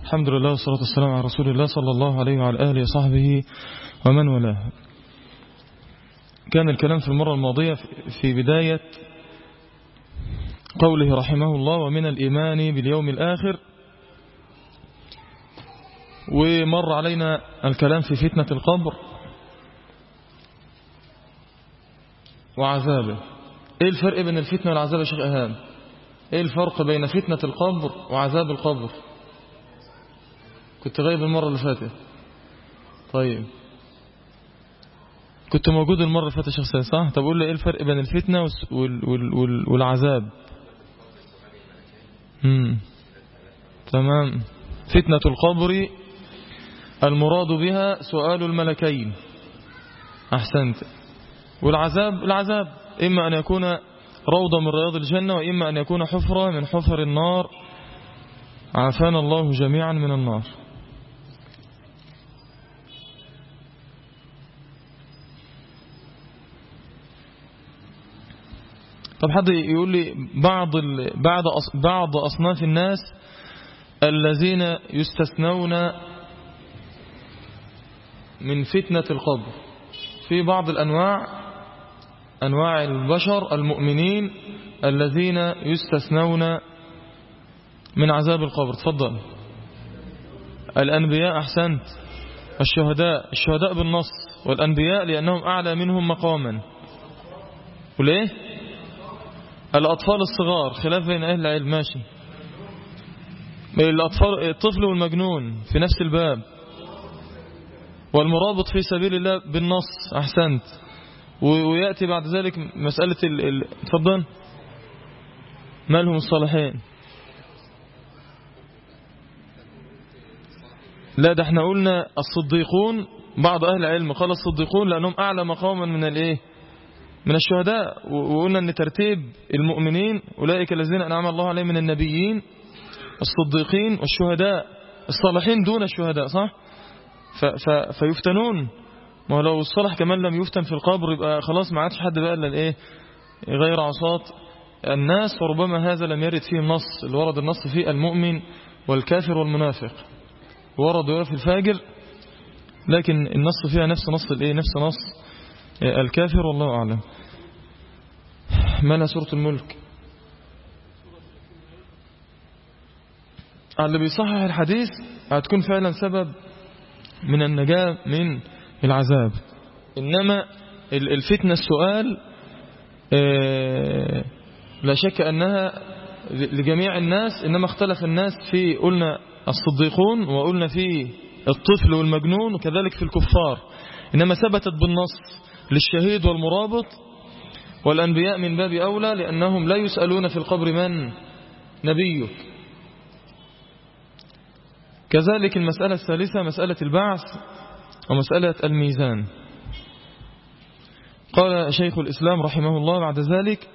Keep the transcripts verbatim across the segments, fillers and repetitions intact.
الحمد لله والصلاة والسلام على رسول الله صلى الله عليه وعلى آله وصحبه ومن والاه. كان الكلام في المرة الماضية في بداية قوله رحمه الله ومن الإيمان باليوم الآخر، ومر علينا الكلام في فتنة القبر وعذابه. ايه الفرق بين الفتنة والعذاب يا شيخ إيهاب؟ ايه الفرق بين فتنة القبر وعذاب القبر؟ كنت غايب المرة اللي فاتت. طيب كنت موجود المرة اللي فاتت يا شيخ سيد صح؟ طب قول لي ايه الفرق بين الفتنة وال وال وال والعذاب؟ امم تمام. فتنة القبر المراد بها سؤال الملكين، أحسنت. والعذاب العذاب إما أن يكون روضة من رياض الجنة، وإما أن يكون حفرة من حفر النار، عافانا الله جميعا من النار. طب حد يقول لي بعض بعض بعض أصناف الناس الذين يستثنون من فتنة القبر. في بعض الأنواع، أنواع البشر المؤمنين الذين يستثنون من عذاب القبر. تفضل. الأنبياء، أحسنت. الشهداء، الشهداء بالنص، والأنبياء لأنهم أعلى منهم مقاما. وليه؟ الأطفال الصغار خلاف بين أهل العلم، ماشي. الأطفال، الطفل والمجنون في نفس الباب. والمرابط في سبيل الله بالنص، أحسنت. ويأتي بعد ذلك مسألة ال... ال... تفضل. مالهم الصالحين؟ لا، ده احنا قلنا الصديقون. بعض أهل العلم قال الصديقون لأنهم أعلى مقاما من الايه، من الشهداء. وقلنا أن ترتيب المؤمنين أولئك الذين أنعم الله عليهم من النبيين، الصديقين، والشهداء. الصالحين دون الشهداء، صح؟ ف... ف... فيفتنون. ما هو لو الصالح كمان لم يفتن في القبر يبقى خلاص ما عادش حد بقى الا الايه، غير عصاة الناس. وربما هذا لم يرد فيه النص اللي ورد النص فيه المؤمن والكافر والمنافق، ورد في الفاجر، لكن النص فيها نفس نص الايه، نفس نص الكافر. والله اعلم. ما لها سورة الملك. اللي بيصحح الحديث هتكون فعلا سبب من النجاة من العذاب. إنما الفتنة السؤال لا شك أنها لجميع الناس، إنما اختلف الناس في، قلنا الصديقون، وقلنا في الطفل والمجنون، وكذلك في الكفار. إنما ثبتت بالنص للشهيد والمرابط والأنبياء من باب أولى، لأنهم لا يسألون في القبر من نبيك. كذلك المسألة الثالثة مسألة البعث ومسألة الميزان. قال شيخ الإسلام رحمه الله بعد ذلك: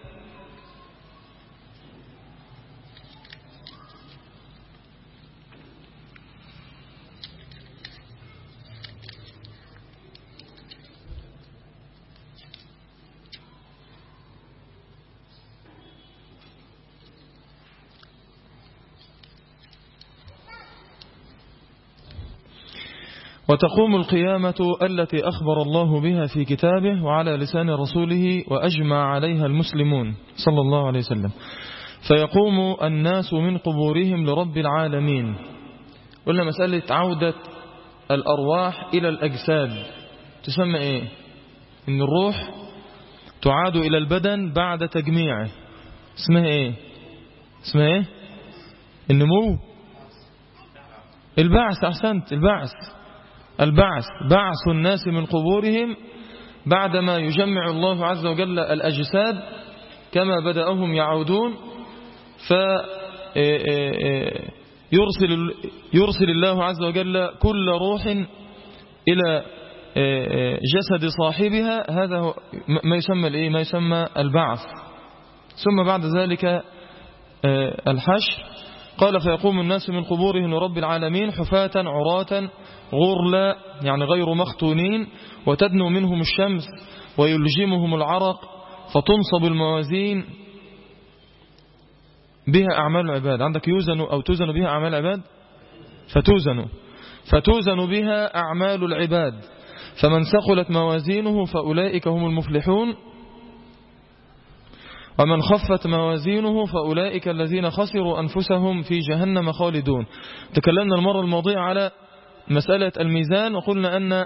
وتقوم القيامة التي أخبر الله بها في كتابه وعلى لسان رسوله وأجمع عليها المسلمون صلى الله عليه وسلم، فيقوم الناس من قبورهم لرب العالمين. قلنا مسألة عودة الأرواح إلى الأجساد تسمى إيه؟ إن الروح تعاد إلى البدن بعد تجميعه، اسمها إيه؟ اسمها إيه؟ النمو، البعث. أحسنت، البعث. البعث، بعث الناس من قبورهم بعدما يجمع الله عز وجل الأجساد كما بدأهم يعودون. فيرسل يرسل الله عز وجل كل روح إلى جسد صاحبها. هذا هو ما يسمى الإيه؟ ما يسمى البعث. ثم بعد ذلك الحشر. قال: فيقوم الناس من قبورهم لرب العالمين حفاة عراة غرلا، يعني غير مختونين، وتدنو منهم الشمس ويلجمهم العرق، فتنصب الموازين بها أعمال العباد. عندك يوزن أو توزن بها أعمال العباد؟ فتوزن فتوزن بها أعمال العباد، فمن ثقلت موازينه فأولئك هم المفلحون، ومن خفت موازينه فأولئك الذين خسروا أنفسهم في جهنم خالدون. تكلمنا المرة الماضية على مسألة الميزان، وقلنا أن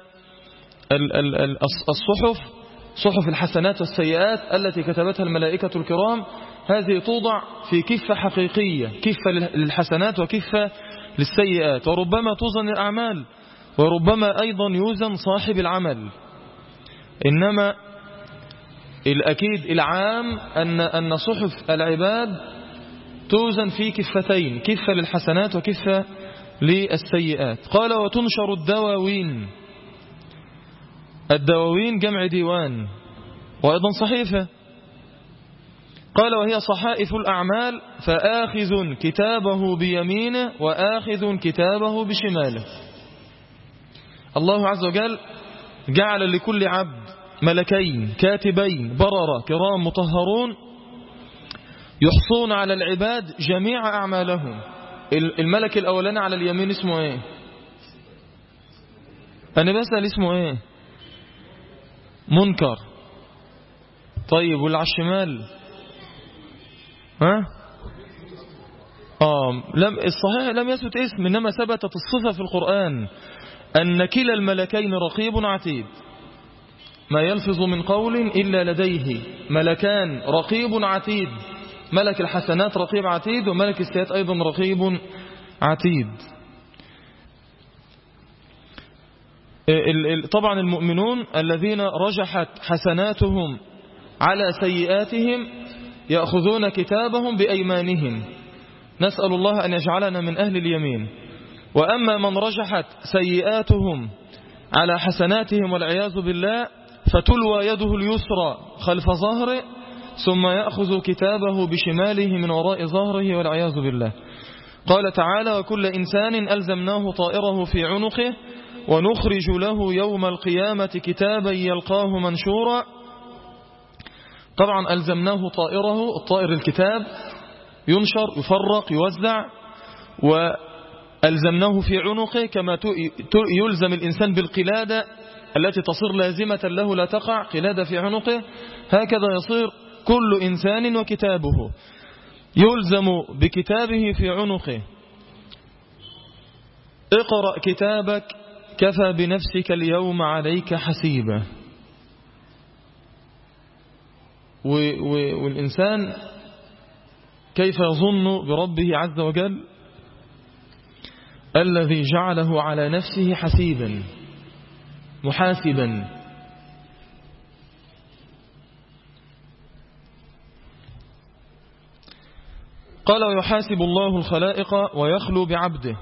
الصحف صحف الحسنات والسيئات التي كتبتها الملائكة الكرام هذه توضع في كفة حقيقية، كفة للحسنات وكفة للسيئات، وربما توزن الأعمال وربما أيضا يوزن صاحب العمل. إنما الأكيد العام أن أن صحف العباد توزن في كفتين، كفة للحسنات وكفة للسيئات. قال وتنشر الدواوين، الدواوين جمع ديوان وأيضا صحيفة. قال وهي صحائف الأعمال، فآخذ كتابه بيمينه وآخذ كتابه بشماله. الله عز وجل جعل لكل عبد ملكين كاتبين بررة كرام مطهرون يحصون على العباد جميع أعمالهم. الملك الأولاني على اليمين اسمه ايه؟ أنا بسأل اسمه ايه؟ منكر. طيب واللي على الشمال؟ ها؟ آه لم الصحيح لم يثبت اسم، إنما ثبتت الصفة في القرآن أن كلا الملكين رقيب عتيد، ما يلفظ من قول إلا لديه ملكان رقيب عتيد، ملك الحسنات رقيب عتيد، وملك السيئات أيضا رقيب عتيد. طبعا المؤمنون الذين رجحت حسناتهم على سيئاتهم يأخذون كتابهم بأيمانهم، نسأل الله أن يجعلنا من أهل اليمين. وأما من رجحت سيئاتهم على حسناتهم والعياذ بالله فتلوى يده اليسرى خلف ظهره ثم يأخذ كتابه بشماله من وراء ظهره والعياذ بالله. قال تعالى وكل إنسان ألزمناه طائره في عنقه ونخرج له يوم القيامة كتابا يلقاه منشورا. طبعا ألزمناه طائره، الطائر الكتاب ينشر يفرق يوزع، وألزمناه في عنقه كما يلزم الإنسان بالقلادة التي تصير لازمة له لا تقع، قلادة في عنقه، هكذا يصير كل إنسان وكتابه يلزم بكتابه في عنقه. اقرأ كتابك كفى بنفسك اليوم عليك حسيبا. والإنسان كيف يظن بربه عز وجل الذي جعله على نفسه حسيبا محاسبا. قال ويحاسب الله الخلائق ويخلو بعبده.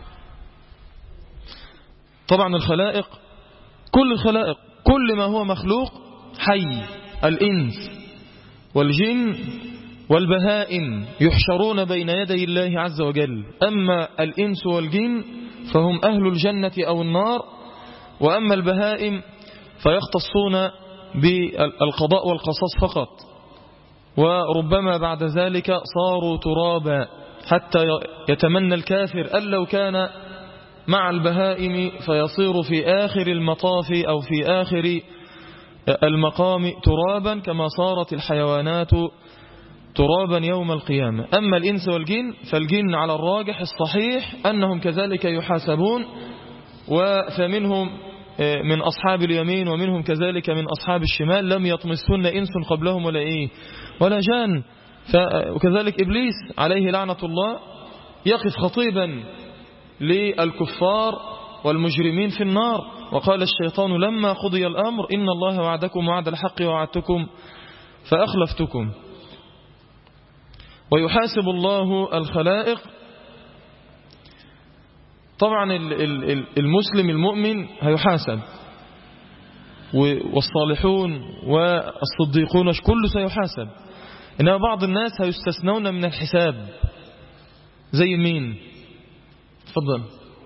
طبعا الخلائق كل الخلائق كل ما هو مخلوق حي، الإنس والجن والبهائم يحشرون بين يدي الله عز وجل. أما الإنس والجن فهم أهل الجنة أو النار، وأما البهائم فيختصون بالقضاء والقصاص فقط، وربما بعد ذلك صاروا ترابا حتى يتمنى الكافر أن لو كان مع البهائم فيصير في آخر المطاف أو في آخر المقام ترابا كما صارت الحيوانات ترابا يوم القيامة. أما الإنس والجن فالجن على الراجح الصحيح أنهم كذلك يحاسبون، وفمنهم من أصحاب اليمين ومنهم كذلك من أصحاب الشمال لم يطمسهن إنس قبلهم ولا إيه ولا جان. وكذلك إبليس عليه لعنة الله يقف خطيبا للكفار والمجرمين في النار، وقال الشيطان لما قضي الأمر إن الله وعدكم وعد الحق ووعدتكم فأخلفتكم. ويحاسب الله الخلائق. طبعا المسلم المؤمن هيحاسب، والصالحون والصديقون كله سيحاسب، إنما بعض الناس هيستثنون من الحساب. زي مين؟ تفضل.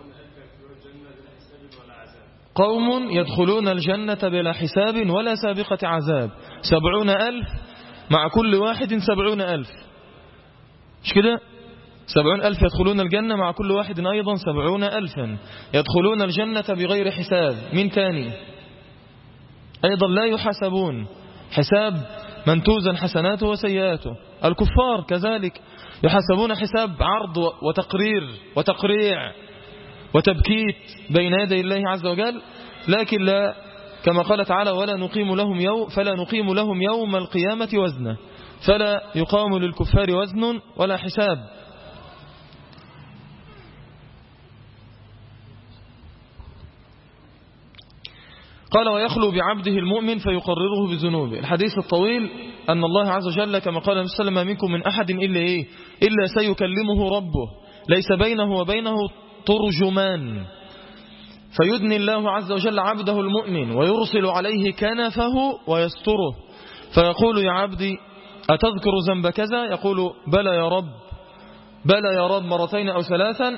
قوم يدخلون الجنة بلا حساب ولا سابقة عذاب، سبعون ألف مع كل واحد سبعون ألف، مش كده؟ سبعون ألف يدخلون الجنة، مع كل واحد أيضا سبعون ألفا يدخلون الجنة بغير حساب. من تاني أيضا لا يحاسبون حساب من توزن حسناته وسيئاته. الكفار كذلك يحاسبون حساب عرض وتقرير وتقريع وتبكيت بين يدي الله عز وجل، لكن لا، كما قال تعالى ولا نقيم لهم يوم فلا نقيم لهم يوم القيامة وزنا، فلا يقام للكفار وزن ولا حساب. قال ويخلو بعبده المؤمن فيقرره بذنوبه. الحديث الطويل أن الله عز وجل كما قال النبي صلى الله عليه وسلم منكم من أحد إلا إيه إلا سيكلمه ربه ليس بينه وبينه ترجمان، فيدني الله عز وجل عبده المؤمن ويرسل عليه كنفه ويستره، فيقول يا عبدي أتذكر ذنب كذا؟ يقول بلى يا رب، بلى يا رب مرتين أو ثلاثا،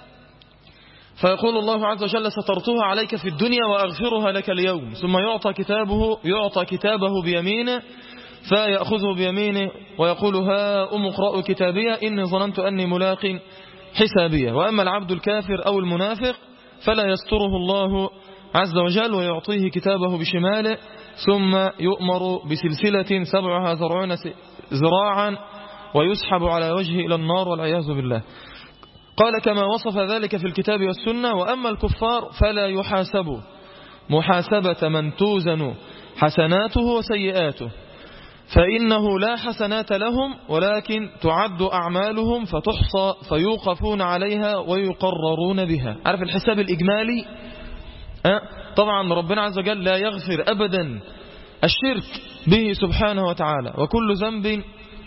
فيقول الله عز وجل سترتها عليك في الدنيا وأغفرها لك اليوم، ثم يعطى كتابه يعطى كتابه بيمينه فيأخذه بيمينه ويقول ها أم اقرأوا كتابية إني ظننت أني ملاق حسابية. وأما العبد الكافر أو المنافق فلا يستره الله عز وجل ويعطيه كتابه بشماله، ثم يؤمر بسلسلة سبعها ذراعون ذراعا ويسحب على وجهه إلى النار والعياذ بالله. قال كما وصف ذلك في الكتاب والسنة. وأما الكفار فلا يحاسبوا محاسبة من توزن حسناته وسيئاته، فإنه لا حسنات لهم ولكن تعد أعمالهم فتحصى فيوقفون عليها ويقررون بها. عارف الحساب الإجمالي؟ أه؟ طبعا ربنا عز وجل لا يغفر أبدا الشرك به سبحانه وتعالى، وكل ذنب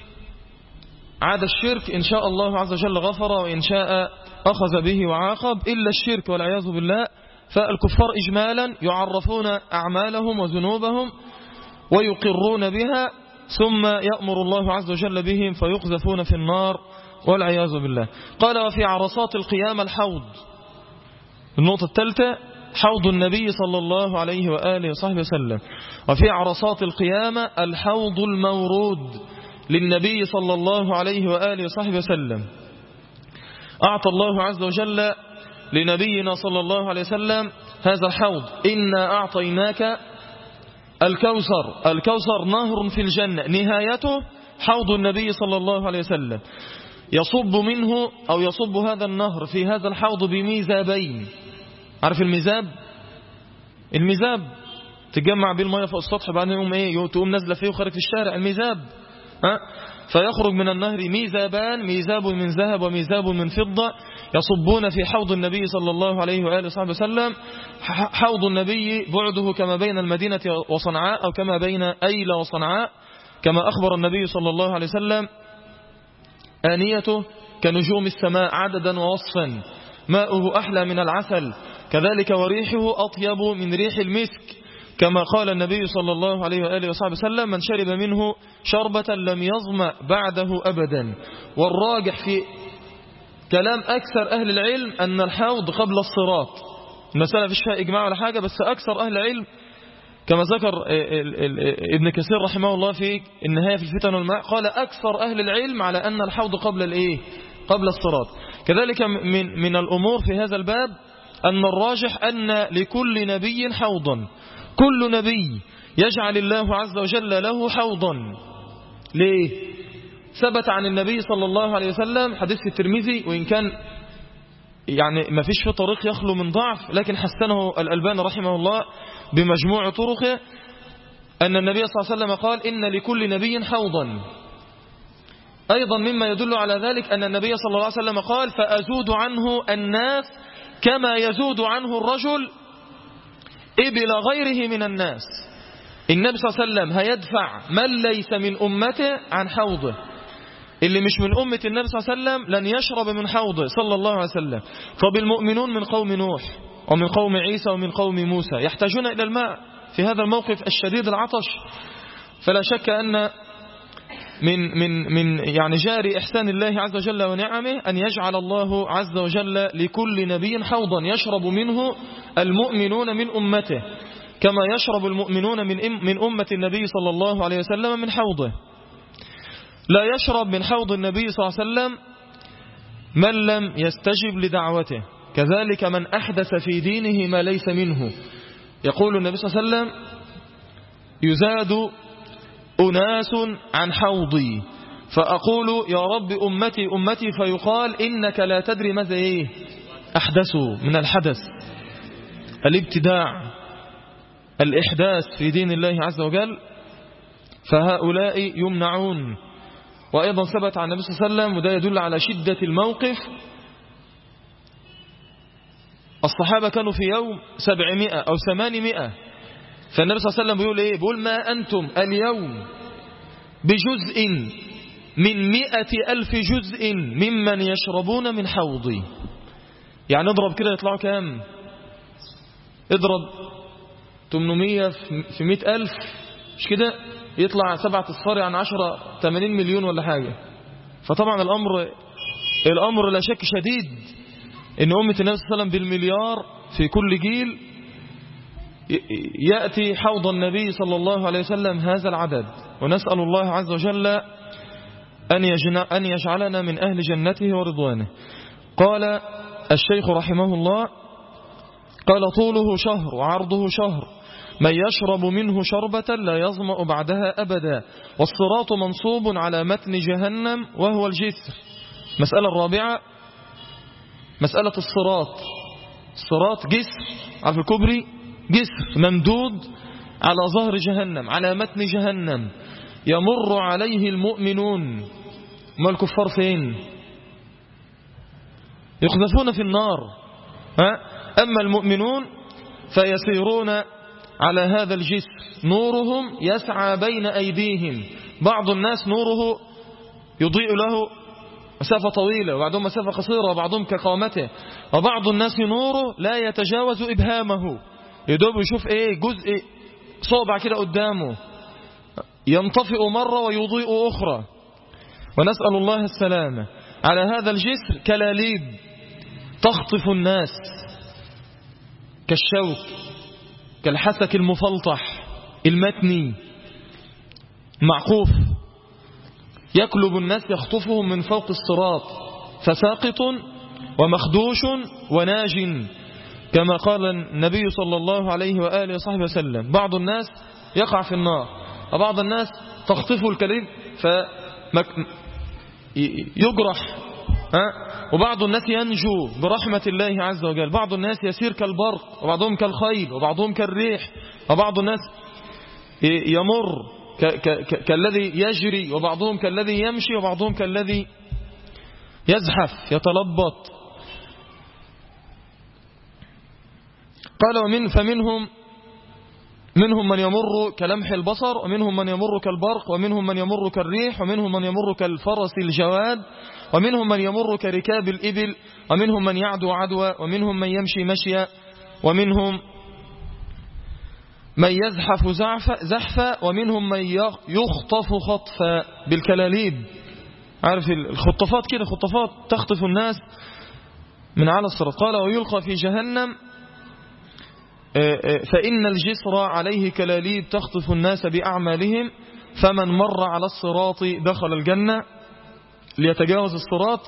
عاد الشرك إن شاء الله عز وجل غفر وإن شاء أخذ به وعاقب، إلا الشرك والعياذ بالله. فالكفار إجمالا يعرفون أعمالهم وذنوبهم ويقرون بها، ثم يأمر الله عز وجل بهم فيقذفون في النار والعياذ بالله. قال وفي عرصات القيامة الحوض. النقطة الثالثة حوض النبي صلى الله عليه وآله وصحبه وسلم. وفي عرصات القيامة الحوض المورود للنبي صلى الله عليه وآله وصحبه وسلم. أعطى الله عز وجل لنبينا صلى الله عليه وسلم هذا الحوض. إنا أعطيناك الكوثر. الكوثر نهر في الجنة نهايته حوض النبي صلى الله عليه وسلم، يصب منه أو يصب هذا النهر في هذا الحوض بميزابين. عارف الميزاب؟ الميزاب تجمع بيه المياه فوق السطح بعدين يقوم ايه تقوم نازله فيه وخارج في الشارع، الميزاب. ها فيخرج من النهر ميزابان، ميزاب من ذهب وميزاب من فضة، يصبون في حوض النبي صلى الله عليه وآله وصحبه وسلم. حوض النبي بعده كما بين المدينة وصنعاء أو كما بين أيلة وصنعاء، كما أخبر النبي صلى الله عليه وسلم آنيته كنجوم السماء عددا ووصفا، ماؤه أحلى من العسل، كذلك وريحه أطيب من ريح المسك، كما قال النبي صلى الله عليه وآله وصحبه وسلم من شرب منه شربة لم يظمأ بعده أبدا. والراجح في كلام أكثر أهل العلم أن الحوض قبل الصراط. المسألة فيش فيها إجماع ولا حاجة، بس أكثر أهل العلم كما ذكر ابن كثير رحمه الله في النهاية في الفتن والماء، قال أكثر أهل العلم على أن الحوض قبل الإيه قبل الصراط. كذلك من من الأمور في هذا الباب أن الراجح أن لكل نبي حوضا، كل نبي يجعل الله عز وجل له حوضا. ليه؟ ثبت عن النبي صلى الله عليه وسلم حديث في الترمذي، وإن كان يعني ما فيش في طريق يخلو من ضعف، لكن حسنه الألباني رحمه الله بمجموع طرقه، أن النبي صلى الله عليه وسلم قال إن لكل نبي حوضا. أيضا مما يدل على ذلك أن النبي صلى الله عليه وسلم قال فأزود عنه الناس كما يزود عنه الرجل إبل غيره من الناس. النبي صلى الله عليه وسلم هيدفع من ليس من أمته عن حوضه، اللي مش من أمة النبي صلى الله عليه وسلم لن يشرب من حوضه صلى الله عليه وسلم. طب المؤمنون من قوم نوح ومن قوم عيسى ومن قوم موسى يحتاجون إلى الماء في هذا الموقف الشديد العطش، فلا شك أن من من من يعني جاري إحسان الله عز وجل ونعمه أن يجعل الله عز وجل لكل نبي حوضا يشرب منه المؤمنون من أمته، كما يشرب المؤمنون من من أمة النبي صلى الله عليه وسلم من حوضه. لا يشرب من حوض النبي صلى الله عليه وسلم من لم يستجب لدعوته، كذلك من أحدث في دينه ما ليس منه. يقول النبي صلى الله عليه وسلم يزاد أناس عن حوضي فأقول يا رب أمتي أمتي، فيقال إنك لا تدري ماذا إيه أحدثوا من الحدث، الابتداع، الإحداث في دين الله عز وجل، فهؤلاء يمنعون. وأيضا ثبت عن النبي صلى الله عليه وسلم، وده يدل على شدة الموقف، الصحابة كانوا في يوم سبعمائة أو ثمانمائة، فالنبي صلى الله عليه وسلم بيقول إيه؟ بيقول ما أنتم اليوم بجزء من مئة ألف جزء ممن يشربون من حوضي. يعني اضرب كده يطلعوا كام؟ اضرب ثمانمائة في مئة ألف، مش كده؟ يطلع سبعة أصفار، يعني عشرة ثمانين مليون ولا حاجة. فطبعا الأمر الأمر لا شك شديد إن أمة النبي صلى الله عليه وسلم بالمليار في كل جيل يأتي حوض النبي صلى الله عليه وسلم هذا العدد. ونسأل الله عز وجل أن يجعلنا من أهل جنته ورضوانه. قال الشيخ رحمه الله قال طوله شهر وعرضه شهر، من يشرب منه شربة لا يظمأ بعدها أبدا، والصراط منصوب على متن جهنم وهو الجسر. مسألة الرابعة مسألة الصراط. الصراط جسر، عارف الكبري؟ جسر ممدود على ظهر جهنم، على متن جهنم، يمر عليه المؤمنون. ما الكفار فين؟ يقذفون في النار. ها؟ أما المؤمنون فيسيرون على هذا الجسر، نورهم يسعى بين أيديهم. بعض الناس نوره يضيء له مسافة طويلة، وبعضهم مسافة قصيرة، وبعضهم كقامته، وبعض الناس نوره لا يتجاوز إبهامه، يدوب يشوف ايه جزء صوبع كده قدامه، ينطفئ مرة ويضيء أخرى، ونسأل الله السلامة. على هذا الجسر كلاليب تخطف الناس كالشوك، كالحسك المفلطح المتني معقوف، يكلب الناس يخطفهم من فوق الصراط، فساقط ومخدوش وناج، كما قال النبي صلى الله عليه وآله وصحبه وسلم. بعض الناس يقع في النار، وبعض الناس تخطفه الكلب فيجرح، وبعض الناس ينجو برحمة الله عز وجل. بعض الناس يسير كالبرق، وبعضهم كالخيل، وبعضهم كالريح، وبعض الناس يمر كالذي يجري، وبعضهم كالذي يمشي، وبعضهم كالذي يزحف يتلبط. قال ومن فمنهم منهم من يمر كلمح البصر، ومنهم من يمر كالبرق، ومنهم من يمر كالريح، ومنهم من يمر كالفرس الجواد، ومنهم من يمر كركاب الإبل، ومنهم من يعدو عدوى، ومنهم من يمشي مشيا، ومنهم من يزحف زحفا، ومنهم من يخطف خطفا بالكلاليب. عارف الخطفات كده، خطفات تخطف الناس من على الصراط. قال ويلقى في جهنم فإن الجسر عليه كلاليب تخطف الناس بأعمالهم، فمن مر على الصراط دخل الجنة. ليتجاوز الصراط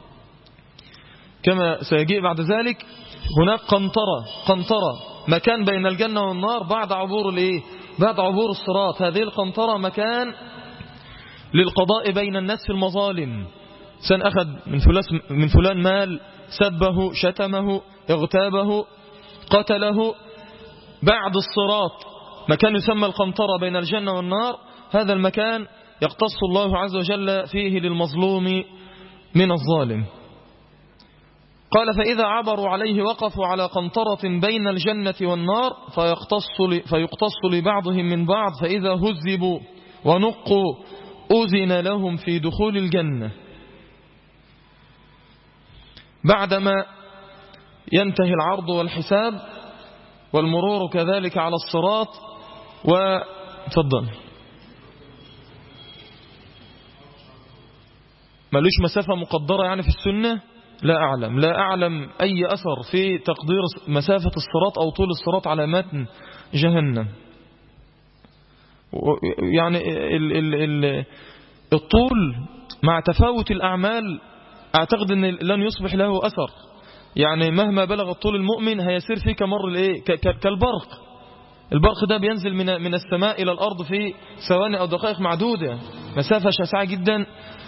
كما سيجيء بعد ذلك هناك قنطرة، قنطرة مكان بين الجنة والنار بعد عبور الايه؟ بعد عبور الصراط. هذه القنطرة مكان للقضاء بين الناس في المظالم. سن أخذ من فلان, من فلان مال، سبه، شتمه، اغتابه، قتله، بعد الصراط مكان يسمى القنطرة بين الجنة والنار. هذا المكان يقتص الله عز وجل فيه للمظلوم من الظالم. قال فإذا عبروا عليه وقفوا على قنطرة بين الجنة والنار، فيقتص, فيقتص لبعضهم من بعض، فإذا هذبوا ونقوا أذن لهم في دخول الجنة. بعدما ينتهي العرض والحساب والمرور كذلك على الصراط. وتفضل. ملوش مسافة مقدرة يعني في السنة؟ لا أعلم لا أعلم أي أثر في تقدير مسافة الصراط أو طول الصراط على متن جهنم. يعني ال ال ال الطول مع تفاوت الأعمال أعتقد أن لن يصبح له أثر، يعني مهما بلغ طول المؤمن هيسير فيه كمر الإيه كالبرق. البرق ده بينزل من من السماء إلى الأرض في ثواني أو دقائق معدودة، مسافة شاسعة جدا.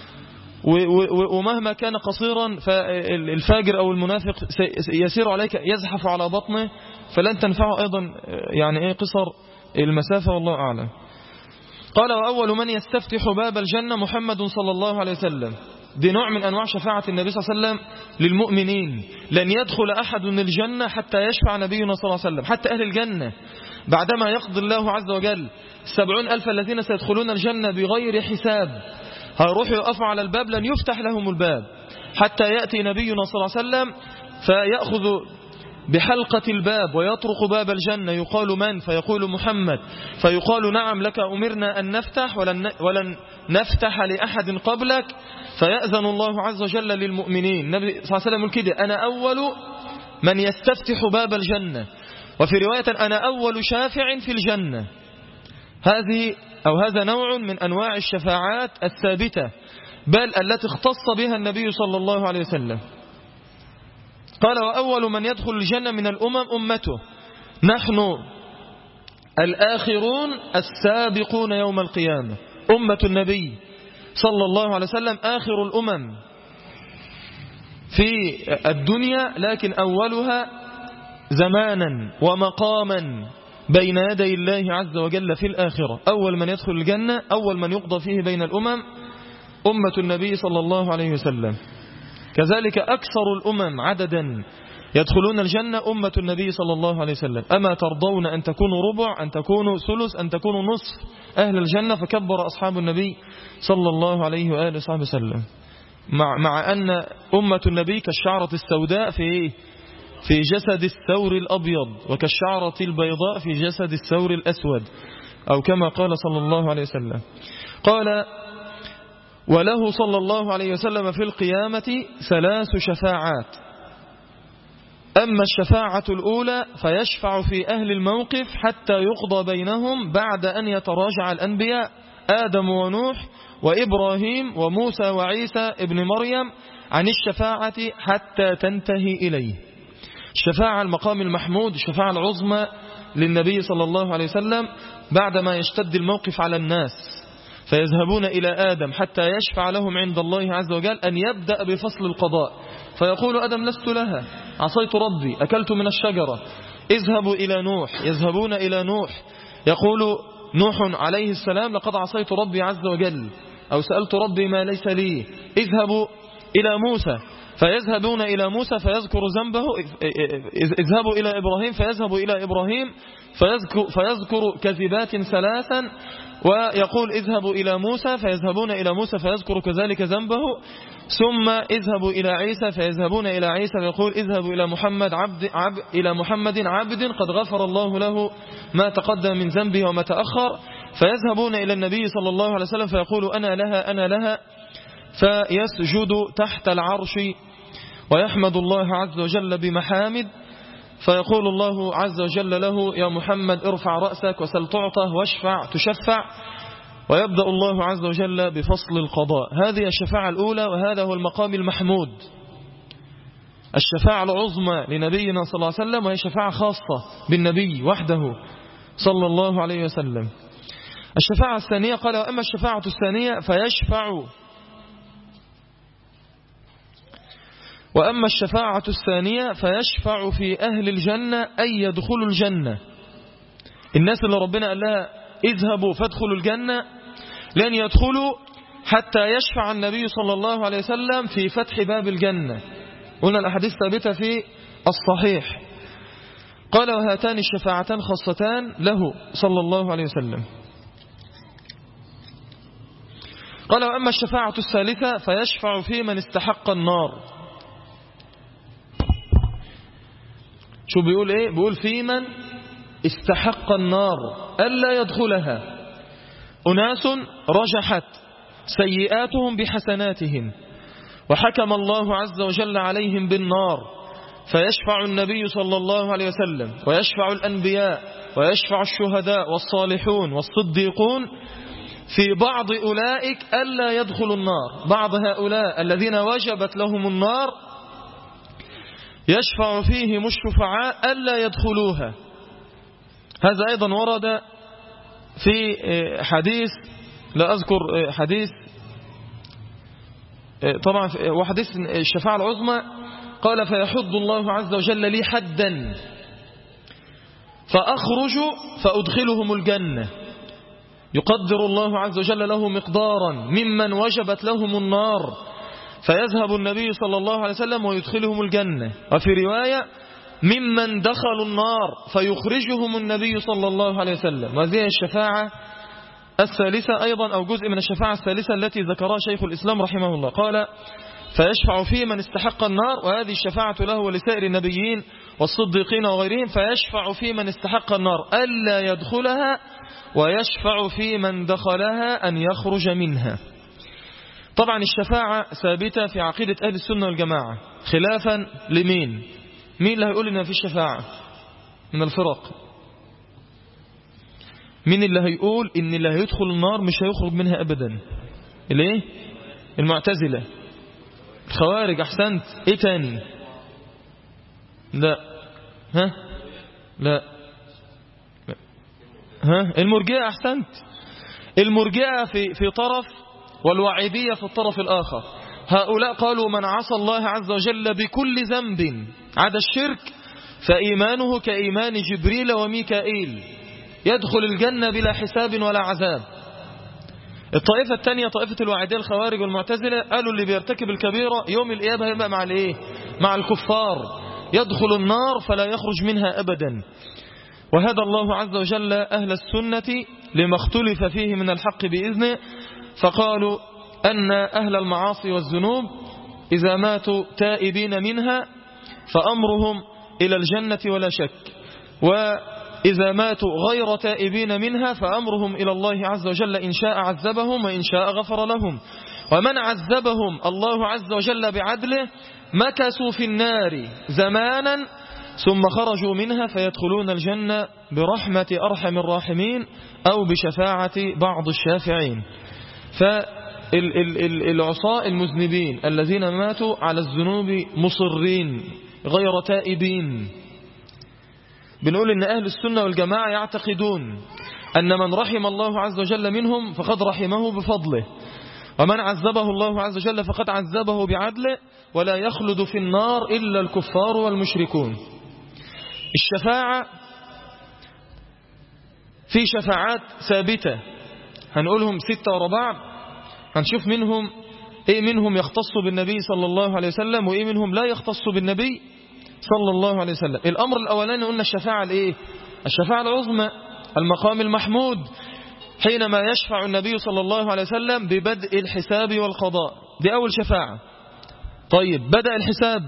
ومهما كان قصيرا فالفاجر أو المنافق يسير عليك يزحف على بطنه، فلن تنفعه أيضا يعني إيه قصر المسافة، والله أعلم. قال وأول من يستفتح باب الجنة محمد صلى الله عليه وسلم. دي نوع من أنواع شفاعة النبي صلى الله عليه وسلم للمؤمنين. لن يدخل أحد الجنة حتى يشفع نبينا صلى الله عليه وسلم، حتى أهل الجنة بعدما يقضي الله عز وجل السبعون ألف الذين سيدخلون الجنة بغير حساب، هيروحوا يقفوا على الباب لن يفتح لهم الباب حتى يأتي نبينا صلى الله عليه وسلم فيأخذ بحلقة الباب ويطرق باب الجنة، يقال من؟ فيقول محمد، فيقال نعم لك أمرنا أن نفتح ولن, ولن نفتح لأحد قبلك، فيأذن الله عز وجل للمؤمنين. النبي صلى الله عليه وسلم يقول كده أنا أول من يستفتح باب الجنة، وفي رواية أنا أول شافع في الجنة. هذه أو هذا نوع من أنواع الشفاعات الثابتة، بل التي اختص بها النبي صلى الله عليه وسلم. قال وأول من يدخل الجنة من الأمم أمته، نحن الآخرون السابقون يوم القيامة. أمة النبي صلى الله عليه وسلم آخر الأمم في الدنيا، لكن أولها زمانا ومقاما بين يدي الله عز وجل في الآخرة. أول من يدخل الجنة، أول من يقضى فيه بين الأمم أمة النبي صلى الله عليه وسلم. كذلك أكثر الأمم عددا يدخلون الجنة أمة النبي صلى الله عليه وسلم. أما ترضون أن تكونوا ربع، أن تكونوا ثلث، أن تكونوا نصف أهل الجنة؟ فكبر أصحاب النبي صلى الله عليه وآله وصحبه وسلم، مع, مع أن أمة النبي كالشعرة السوداء في في جسد الثور الأبيض، وكالشعرة البيضاء في جسد الثور الأسود، أو كما قال صلى الله عليه وسلم. قال وله صلى الله عليه وسلم في القيامة ثلاث شفاعات. أما الشفاعة الأولى فيشفع في أهل الموقف حتى يقضى بينهم بعد أن يتراجع الأنبياء آدم ونوح وإبراهيم وموسى وعيسى ابن مريم عن الشفاعة حتى تنتهي إليه. الشفاعة المقام المحمود، الشفاعة العظمى للنبي صلى الله عليه وسلم بعدما يشتد الموقف على الناس، فيذهبون إلى آدم حتى يشفع لهم عند الله عز وجل أن يبدأ بفصل القضاء، فيقول آدم لست لها، عصيت ربي، أكلت من الشجرة. اذهبوا إلى نوح، يذهبون إلى نوح، يقول نوح عليه السلام لقد عصيت ربي عز وجل، أو سألت ربي ما ليس لي. اذهبوا إلى موسى، فيذهبون إلى موسى فيذكر ذنبه. اذهبوا إلى إبراهيم، فيذهبوا إلى إبراهيم فيذكر, فيذكر كذبات ثلاثا، ويقول اذهبوا إلى موسى، فيذهبون إلى موسى فيذكر كذلك ذنبه. ثم اذهبوا إلى عيسى، فيذهبون إلى عيسى فيقول اذهبوا إلى محمد عبد, عبد إلى محمد عبد قد غفر الله له ما تقدم من ذنبه وما تأخر. فيذهبون إلى النبي صلى الله عليه وسلم فيقول أنا لها أنا لها، فيسجد تحت العرش ويحمد الله عز وجل بمحامد، فيقول الله عز وجل له يا محمد ارفع رأسك وسل تعطى واشفع تشفع، ويبدأ الله عز وجل بفصل القضاء. هذه الشفاعة الأولى، وهذا هو المقام المحمود، الشفاعة العظمى لنبينا صلى الله عليه وسلم، وهي شفاعة خاصة بالنبي وحده صلى الله عليه وسلم. الشفاعة الثانية قال وأما الشفاعة الثانية فيشفع وأما الشفاعة الثانية فيشفع في أهل الجنة أن يدخلوا الجنة. الناس اللي ربنا قال لها اذهبوا فادخلوا الجنة لن يدخلوا حتى يشفع النبي صلى الله عليه وسلم في فتح باب الجنة. قلنا الأحاديث ثابتة في الصحيح. قال وهاتان الشفاعتان خاصتان له صلى الله عليه وسلم. قال وأما الشفاعة الثالثة فيشفع في من استحق النار. شو بيقول ايه؟ بيقول في من استحق النار ألا يدخلها، أناس رجحت سيئاتهم بحسناتهم وحكم الله عز وجل عليهم بالنار، فيشفع النبي صلى الله عليه وسلم ويشفع الأنبياء ويشفع الشهداء والصالحون والصديقون في بعض أولئك ألا يدخلوا النار، بعض هؤلاء الذين وجبت لهم النار يشفع فيهم الشفعاء ألا يدخلوها. هذا أيضا ورد في حديث، لا أذكر حديث طبعا، وحديث الشفاعة العظمى قال فيحض الله عز وجل لي حدا فأخرج فأدخلهم الجنة، يقدر الله عز وجل له مقدارا ممن وجبت لهم النار فيذهب النبي صلى الله عليه وسلم ويدخلهم الجنة. وفي رواية ممن دخلوا النار فيخرجهم النبي صلى الله عليه وسلم. وهذه الشفاعة الثالثة أيضا، أو جزء من الشفاعة الثالثة التي ذكرها شيخ الإسلام رحمه الله، قال فيشفع فيه من استحق النار، وهذه الشفاعة له ولسائر النبيين والصديقين وغيرهم، فيشفع في من استحق النار ألا يدخلها، ويشفع في من دخلها أن يخرج منها. طبعا الشفاعة ثابتة في عقيدة أهل السنة والجماعة، خلافا لمين؟ مين اللي هيقول إنها في الشفاعة من الفرق؟ مين اللي هيقول إن اللي هيدخل النار مش هيخرج منها أبدا؟ ليه؟ المعتزلة، الخوارج. أحسنت. إيه تاني؟ لا. ها؟ لا. ها؟ المرجئة. أحسنت. المرجئة في في طرف والوعيدية في الطرف الآخر. هؤلاء قالوا من عصى الله عز وجل بكل ذنب عدا الشرك فإيمانه كإيمان جبريل وميكائيل، يدخل الجنة بلا حساب ولا عذاب. الطائفة الثانية طائفة الوعيدية الخوارج والمعتزلة قالوا اللي بيرتكب الكبيرة يوم القيامة هيبقى مع الايه؟ مع الكفار، يدخل النار فلا يخرج منها أبدا. وهدى الله عز وجل أهل السنة لما اختلف فيه من الحق بإذنه، فقالوا أن أهل المعاصي والذنوب إذا ماتوا تائبين منها فأمرهم إلى الجنة ولا شك، وإذا ماتوا غير تائبين منها فأمرهم إلى الله عز وجل إن شاء عذبهم وإن شاء غفر لهم. ومن عذبهم الله عز وجل بعدله مكثوا في النار زمانا ثم خرجوا منها فيدخلون الجنة برحمة أرحم الراحمين أو بشفاعة بعض الشافعين. فالعصاة المذنبين الذين ماتوا على الذنوب مصرين غير تائبين، بنقول إن أهل السنة والجماعة يعتقدون أن من رحم الله عز وجل منهم فقد رحمه بفضله، ومن عذبه الله عز وجل فقد عذبه بعدله، ولا يخلد في النار إلا الكفار والمشركون. الشفاعة في شفاعات ثابتة هنقولهم ستة ورا بعض، هنشوف منهم ايه منهم يختص بالنبي صلى الله عليه وسلم وايه منهم لا يختص بالنبي صلى الله عليه وسلم. الأمر الأولاني قلنا الشفاعة الايه؟ الشفاعة العظمى، المقام المحمود، حينما يشفع النبي صلى الله عليه وسلم ببدء الحساب والقضاء، دي أول شفاعة. طيب بدأ الحساب،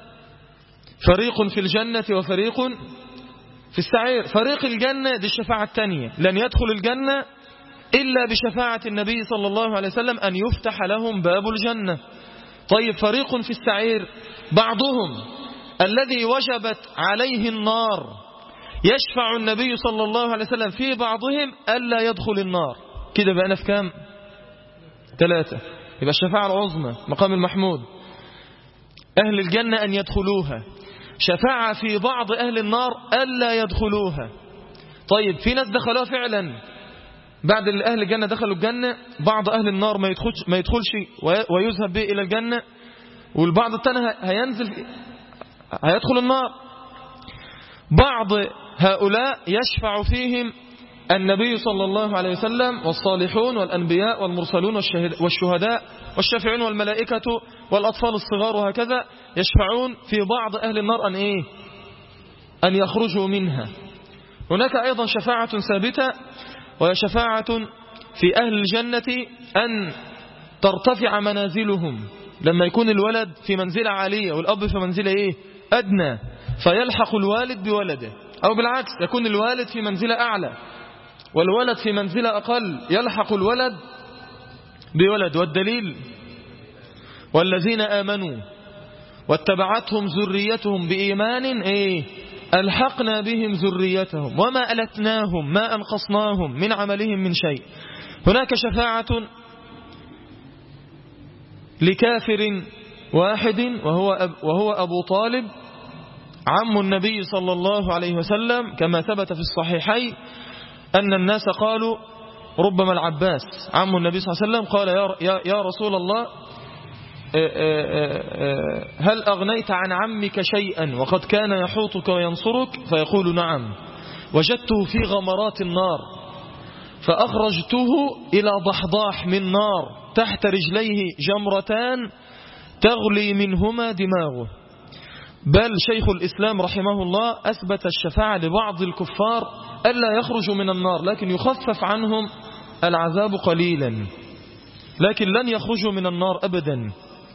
فريق في الجنة وفريق في السعير. فريق الجنة دي الشفاعة الثانية، لن يدخل الجنة إلا بشفاعة النبي صلى الله عليه وسلم أن يفتح لهم باب الجنة. طيب فريق في السعير، بعضهم الذي وجبت عليه النار يشفع النبي صلى الله عليه وسلم في بعضهم ألا يدخل النار. كده بقى في كام؟ ثلاثة. يبقى الشفاعة العظمى مقام المحمود، أهل الجنة أن يدخلوها. شفاعة في بعض أهل النار ألا يدخلوها. طيب في ناس دخلوها فعلا، بعد أهل الجنة دخلوا الجنة، بعض أهل النار ما يدخلش, ما يدخلش ويذهب به إلى الجنة، والبعض الثاني هينزل هيدخل النار. بعض هؤلاء يشفع فيهم النبي صلى الله عليه وسلم والصالحون والأنبياء والمرسلون والشهداء والشافعون والملائكة والأطفال الصغار، وهكذا يشفعون في بعض أهل النار أن إيه؟ أن يخرجوا منها. هناك أيضا شفاعة ثابتة، وهي شفاعة في أهل الجنة أن ترتفع منازلهم، لما يكون الولد في منزلة عالية والأب في منزلة إيه؟ أدنى، فيلحق الوالد بولده، أو بالعكس يكون الوالد في منزلة أعلى والولد في منزلة أقل، يلحق الولد بولد. والدليل والذين آمنوا واتبعتهم ذريتهم بإيمان إيه؟ ألحقنا بهم ذريتهم وما ألتناهم ما أنقصناهم من عملهم من شيء هناك شفاعة لكافر واحد وهو, أب وهو أبو طالب عم النبي صلى الله عليه وسلم، كما ثبت في الصحيحين أن الناس قالوا ربما العباس عم النبي صلى الله عليه وسلم قال يا, يا رسول الله هل أغنيت عن عمك شيئا وقد كان يحوطك وينصرك؟ فيقول نعم، وجدته في غمرات النار فأخرجته إلى ضحضاح من نار تحت رجليه جمرتان تغلي منهما دماغه. بل شيخ الإسلام رحمه الله أثبت الشفاعة لبعض الكفار ألا يخرجوا من النار، لكن يخفف عنهم العذاب قليلا، لكن لن يخرجوا من النار أبدا.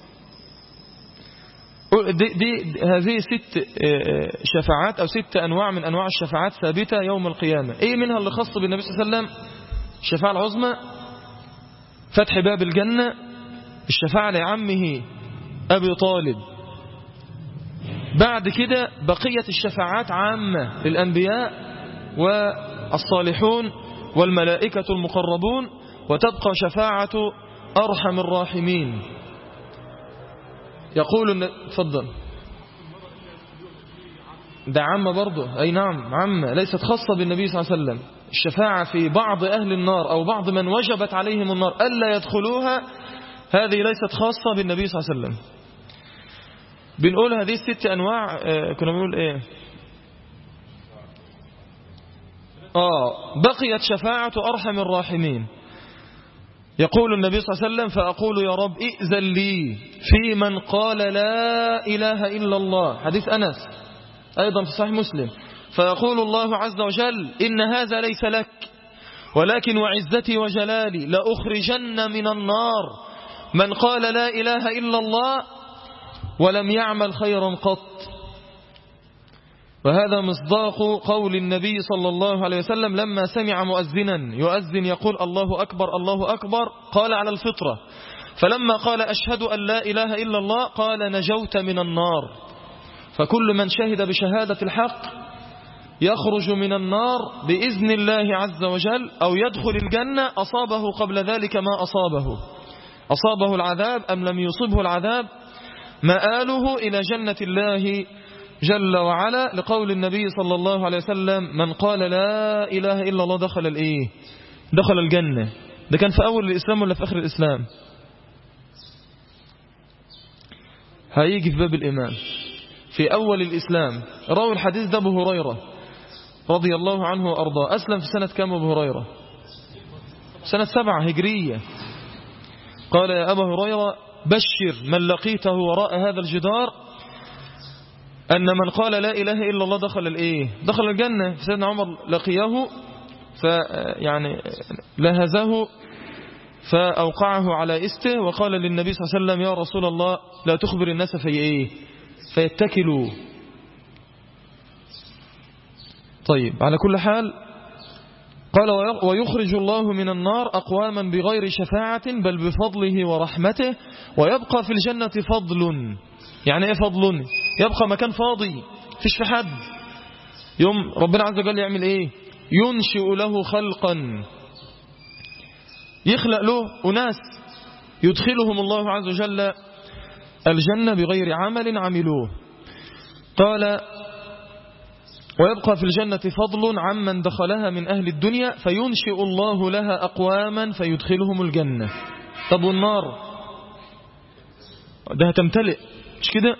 دي, دي هذه ست شفاعات أو ست أنواع من أنواع الشفاعات ثابتة يوم القيامة. إيه منها اللي خاص بالنبي صلى الله عليه وسلم؟ الشفاعة العظمى، فتح باب الجنة، الشفاعة لعمه أبي طالب. بعد كده بقية الشفاعات عامة للأنبياء والصالحون والملائكة المقربون، وتبقى شفاعة أرحم الراحمين. يقول تفضل ده عامة برضه، أي نعم عامة ليست خاصة بالنبي صلى الله عليه وسلم. الشفاعة في بعض أهل النار أو بعض من وجبت عليهم النار ألا يدخلوها، هذه ليست خاصة بالنبي صلى الله عليه وسلم. بنقول هذه الست أنواع. آه كنا بنقول إيه آه بقيت شفاعة أرحم الراحمين. يقول النبي صلى الله عليه وسلم فأقول يا رب ائذن لي في من قال لا إله إلا الله، حديث أنس أيضا في صحيح مسلم. فيقول الله عز وجل إن هذا ليس لك، ولكن وعزتي وجلالي لأخرجن من النار من قال لا إله إلا الله ولم يعمل خيرا قط. وهذا مصداق قول النبي صلى الله عليه وسلم لما سمع مؤذنا يؤذن يقول الله أكبر الله أكبر قال على الفطرة، فلما قال أشهد أن لا إله إلا الله قال نجوت من النار. فكل من شهد بشهادة الحق يخرج من النار بإذن الله عز وجل أو يدخل الجنة، أصابه قبل ذلك ما أصابه، أصابه العذاب أم لم يصبه العذاب، مآله إلى جنة الله جل وعلا، لقول النبي صلى الله عليه وسلم من قال لا إله إلا الله دخل الإيه دخل الجنة. ده كان في أول الإسلام ولا في آخر الإسلام؟ هيجي في باب الإيمان في أول الإسلام. راوي الحديث ده أبو هريرة رضي الله عنه وأرضاه. أسلم في سنة كام أبو هريرة؟ سنة سبعة هجرية. قال يا أبا هريرة بشر من لقيته وراء هذا الجدار أن من قال لا إله إلا الله دخل الإيه دخل الجنة. سيدنا عمر لقيه فيعني لهزه فأوقعه على إسته وقال للنبي صلى الله عليه وسلم يا رسول الله لا تخبر الناس في إيه فيتكلوا. طيب على كل حال قال ويخرج الله من النار أقواما بغير شفاعة بل بفضله ورحمته، ويبقى في الجنة فضل. يعني ايه فضل؟ يبقى مكان فاضي فيش في حد، يوم ربنا عز وجل يعمل ايه؟ ينشئ له خلقا، يخلق له أناس يدخلهم الله عز وجل الجنة بغير عمل عملوه. قال ويبقى في الجنة فضل عمن دخلها من أهل الدنيا فينشئ الله لها أقواما فيدخلهم الجنة. طب والنار ده هتمتلئ مش كده؟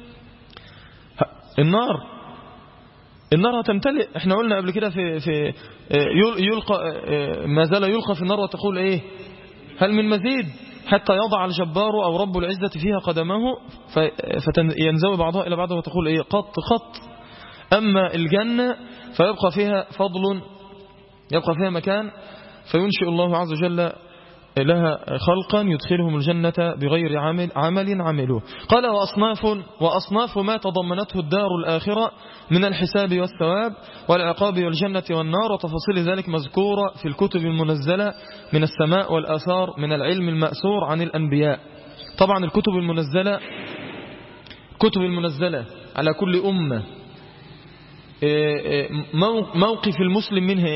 النار النار هتمتلئ. احنا قلنا قبل كده في في يلقى ما زال يلقى في النار وتقول ايه هل من مزيد حتى يضع الجبار أو رب العزة فيها قدمه فينزوي بعضها إلى بعضها وتقول ايه قط قط. أما الجنة فيبقى فيها فضل، يبقى فيها مكان فينشئ الله عز وجل لها خلقا يدخلهم الجنة بغير عمل عمل عملوه. قال وأصناف, وأصناف ما تضمنته الدار الآخرة من الحساب والثواب والعقاب والجنة والنار، وتفاصيل ذلك مذكورة في الكتب المنزلة من السماء والآثار من العلم المأثور عن الأنبياء. طبعا الكتب المنزلة كتب المنزلة على كل أمة موقف المسلم منها ايه؟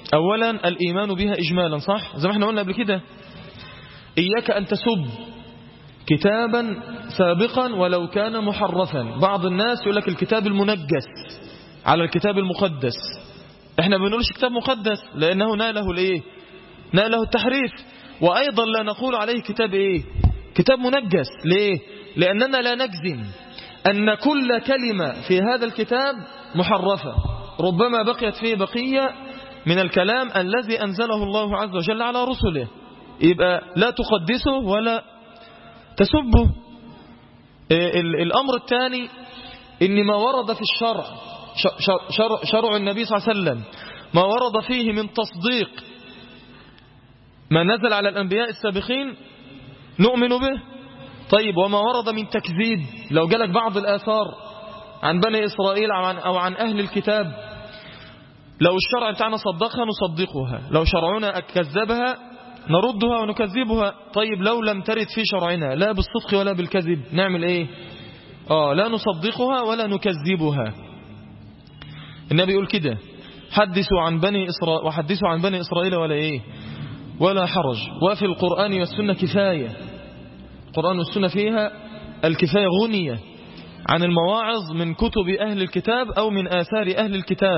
أولا الإيمان بها إجمالا، صح؟ زي ما احنا قلنا قبل كده، إياك أن تسب كتابا سابقا ولو كان محرفا. بعض الناس يقول لك الكتاب المنجس على الكتاب المقدس. احنا بنقولش كتاب مقدس لأنه ناله الإيه؟ ناله التحريف. وأيضا لا نقول عليه كتاب إيه؟ كتاب منجس. ليه؟ لأننا لا نجزم أن كل كلمة في هذا الكتاب محرفة، ربما بقيت فيه بقية من الكلام الذي أنزله الله عز وجل على رسله، يبقى لا تقدسه ولا تسبه. الأمر الثاني إن ما ورد في الشرع، شرع, شرع النبي صلى الله عليه وسلم، ما ورد فيه من تصديق ما نزل على الأنبياء السابقين نؤمن به. طيب وما ورد من تكذيب، لو جالك بعض الآثار عن بني إسرائيل أو عن أهل الكتاب، لو الشرع بتاعنا صدقها نصدقها، لو شرعنا كذبها نردها ونكذبها. طيب لو لم ترد في شرعنا لا بالصدق ولا بالكذب نعمل ايه؟ آه لا نصدقها ولا نكذبها. النبي يقول كده: حدثوا عن بني إسرائيل وحدثوا عن بني إسرائيل ولا ايه ولا حرج. وفي القرآن والسنة كفاية، القرآن والسنة فيها الكفاية، غنية عن المواعظ من كتب أهل الكتاب أو من آثار أهل الكتاب.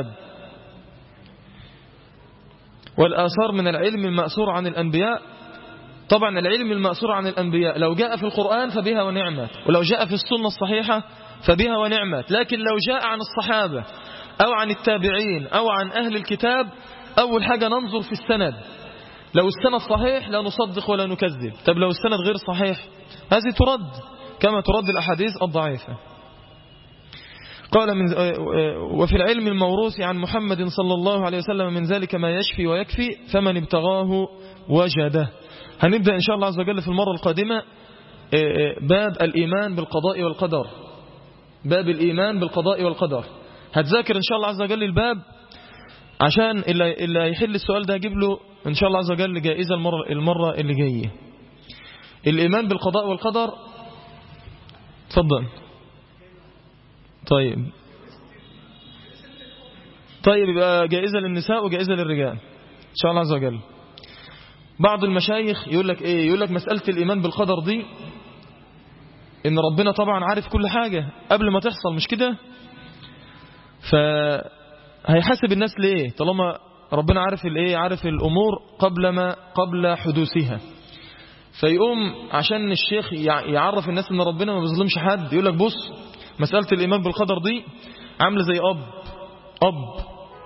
والآثار من العلم المأثور عن الأنبياء. طبعا العلم المأثور عن الأنبياء لو جاء في القرآن فبها ونعمت، ولو جاء في السنة الصحيحة فبها ونعمت. لكن لو جاء عن الصحابة أو عن التابعين أو عن أهل الكتاب، أول حاجة ننظر في السند، لو السند صحيح لا نصدق ولا نكذب. طب لو السند غير صحيح هذه ترد كما ترد الأحاديث الضعيفة. قال من وفي العلم الموروث عن محمد صلى الله عليه وسلم من ذلك ما يشفي ويكفي فمن ابتغاه وجده. هنبدأ إن شاء الله عز وجل في المرة القادمة باب الإيمان بالقضاء والقدر، باب الإيمان بالقضاء والقدر. هتذاكر إن شاء الله عز وجل الباب عشان اللي يحل السؤال ده هجيب له إن شاء الله عز وجل جائزة المرة, المرة اللي جاية. الإيمان بالقضاء والقدر. تفضل. طيب طيب يبقى جائزة للنساء وجائزة للرجال إن شاء الله عز وجل. بعض المشايخ يقول لك إيه؟ يقول لك مسألة الإيمان بالقدر دي إن ربنا طبعا عارف كل حاجة قبل ما تحصل، مش كده؟ فهيحاسب الناس ليه طالما ربنا عارف الإيه؟ عارف الأمور قبل ما قبل حدوثها. فيقوم عشان الشيخ يعرف الناس إن ربنا ما بيظلمش حد، يقول لك بص، مسألة الإيمان بالقدر دي عاملة زي أب أب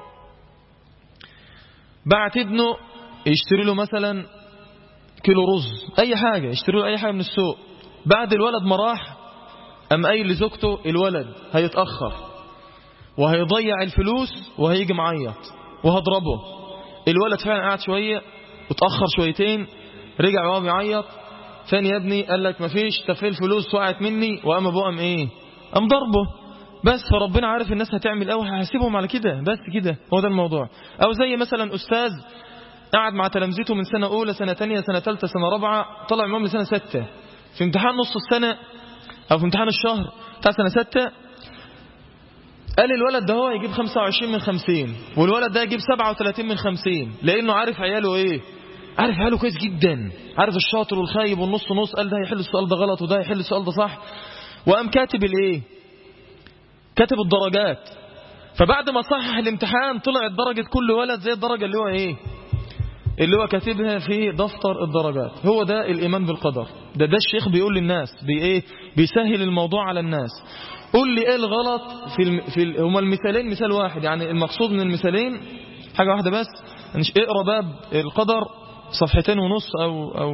بعت ابنه يشتري له مثلا كيلو رز، أي حاجة يشتري له أي حاجة من السوق. بعد الولد ما راح أم قايل لزوجته الولد هيتأخر وهيضيع الفلوس وهيجي معيط وهضربه. الولد فعلا قعد شوية وتأخر شويتين، رجع وهو بيعيط، فين يا ابني؟ قال لك مفيش، تفي الفلوس وقعت مني، وقام ابوه قام ايه؟ قام ضربه. بس فربنا عارف الناس هتعمل ايه وهحاسبهم على كده، بس كده هو ده الموضوع. او زي مثلا استاذ قعد مع تلامذته من سنة اولى سنة تانية سنة ثالثة سنة رابعة، طلع معهم لسنة ستة، في امتحان نص السنة او في امتحان الشهر بتاع سنة ستة قال الولد ده هو يجيب خمسة وعشرين من خمسين والولد ده يجيب سبعة وثلاثين من خمسين، لانه عارف عياله ايه، عارف عياله كويس جدا، عارف الشاطر والخايب والنص نص. قال ده هيحل السؤال ده غلط وده هيحل السؤال ده صح، وقام كاتب الايه؟ كاتب الدرجات. فبعد ما صحح الامتحان طلعت درجة كل ولد زي الدرجة اللي هو ايه؟ اللي هو كاتبها في دفتر الدرجات. هو ده الإيمان بالقدر. ده ده الشيخ بيقول للناس بي ايه؟ بيسهل الموضوع على الناس. قول لي ايه الغلط في الم... في ال... هما المثالين مثال واحد، يعني المقصود من المثالين حاجة واحدة بس. اقرا باب القدر صفحتين ونص او او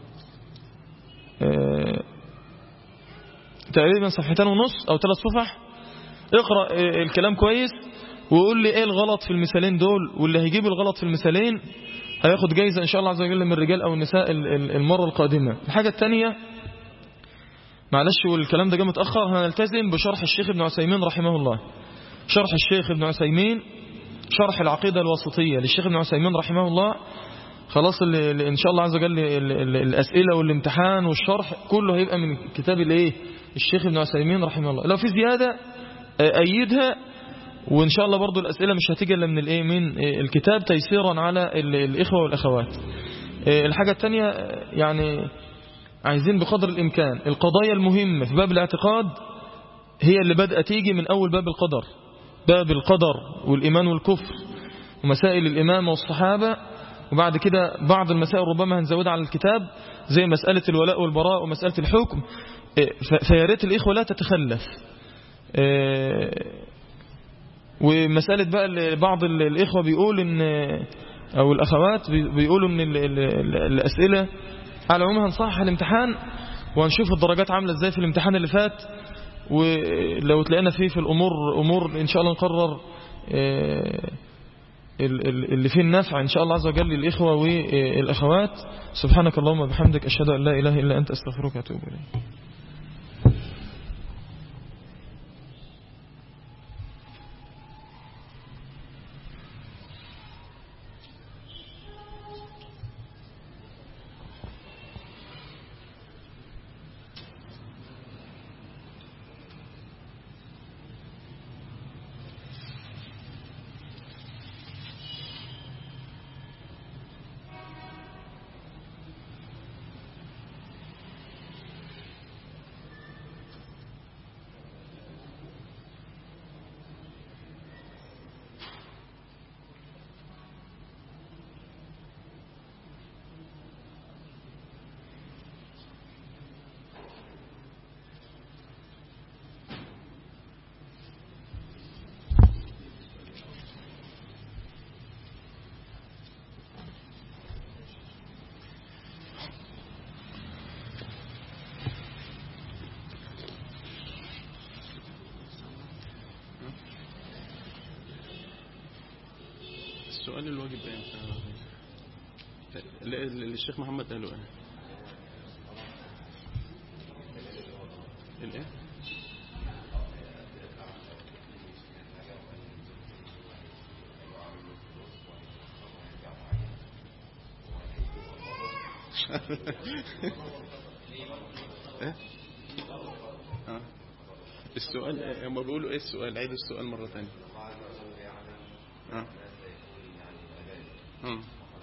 اه... تقريبا صفحتين ونص او ثلاث صفح. اقرا اه... الكلام كويس وقول لي ايه الغلط في المثالين دول، واللي هيجيب الغلط في المثالين هياخد جايزة ان شاء الله عز وجل من الرجال او النساء المرة القادمة. الحاجة الثانية، معلش والكلام ده جاء متأخر، هنلتزم بشرح الشيخ ابن عثيمين رحمه الله. شرح الشيخ ابن عثيمين، شرح العقيدة الوسطية للشيخ ابن عثيمين رحمه الله. خلاص اللي اللي ان شاء الله عز وجل الأسئلة والامتحان والشرح كله هيبقى من كتاب الايه؟ الشيخ ابن عثيمين رحمه الله. لو في زيادة أيدها وإن شاء الله برضو الأسئلة مش هتيجي إلا من الإيه من الكتاب تيسيرا على الإخوة والأخوات. الحاجة الثانية يعني عايزين بقدر الإمكان القضايا المهمة في باب الاعتقاد هي اللي بدأت تيجي من أول باب القدر، باب القدر والإيمان والكفر ومسائل الإمامة والصحابة، وبعد كده بعض المسائل ربما هنزودها على الكتاب زي مسألة الولاء والبراء ومسألة الحكم. فياريت الإخوة لا تتخلف. ومسألة بقى بعض الإخوة بيقول إن أو الأخوات بيقولوا إن الأسئلة على عمومها هنصحح الامتحان وهنشوف الدرجات عاملة إزاي في الامتحان اللي فات، ولو تلاقينا فيه في الأمور أمور إن شاء الله نقرر اللي فيه النفع إن شاء الله عز وجل للإخوة والأخوات. سبحانك اللهم وبحمدك أشهد أن لا إله إلا أنت أستغفرك وأتوب إليك. السؤال الواجب ده اللي الشيخ محمد قاله ايه الايه ايه اه السؤال هم بيقولوا ايه السؤال؟ عيد السؤال مرة ثانية. اه امم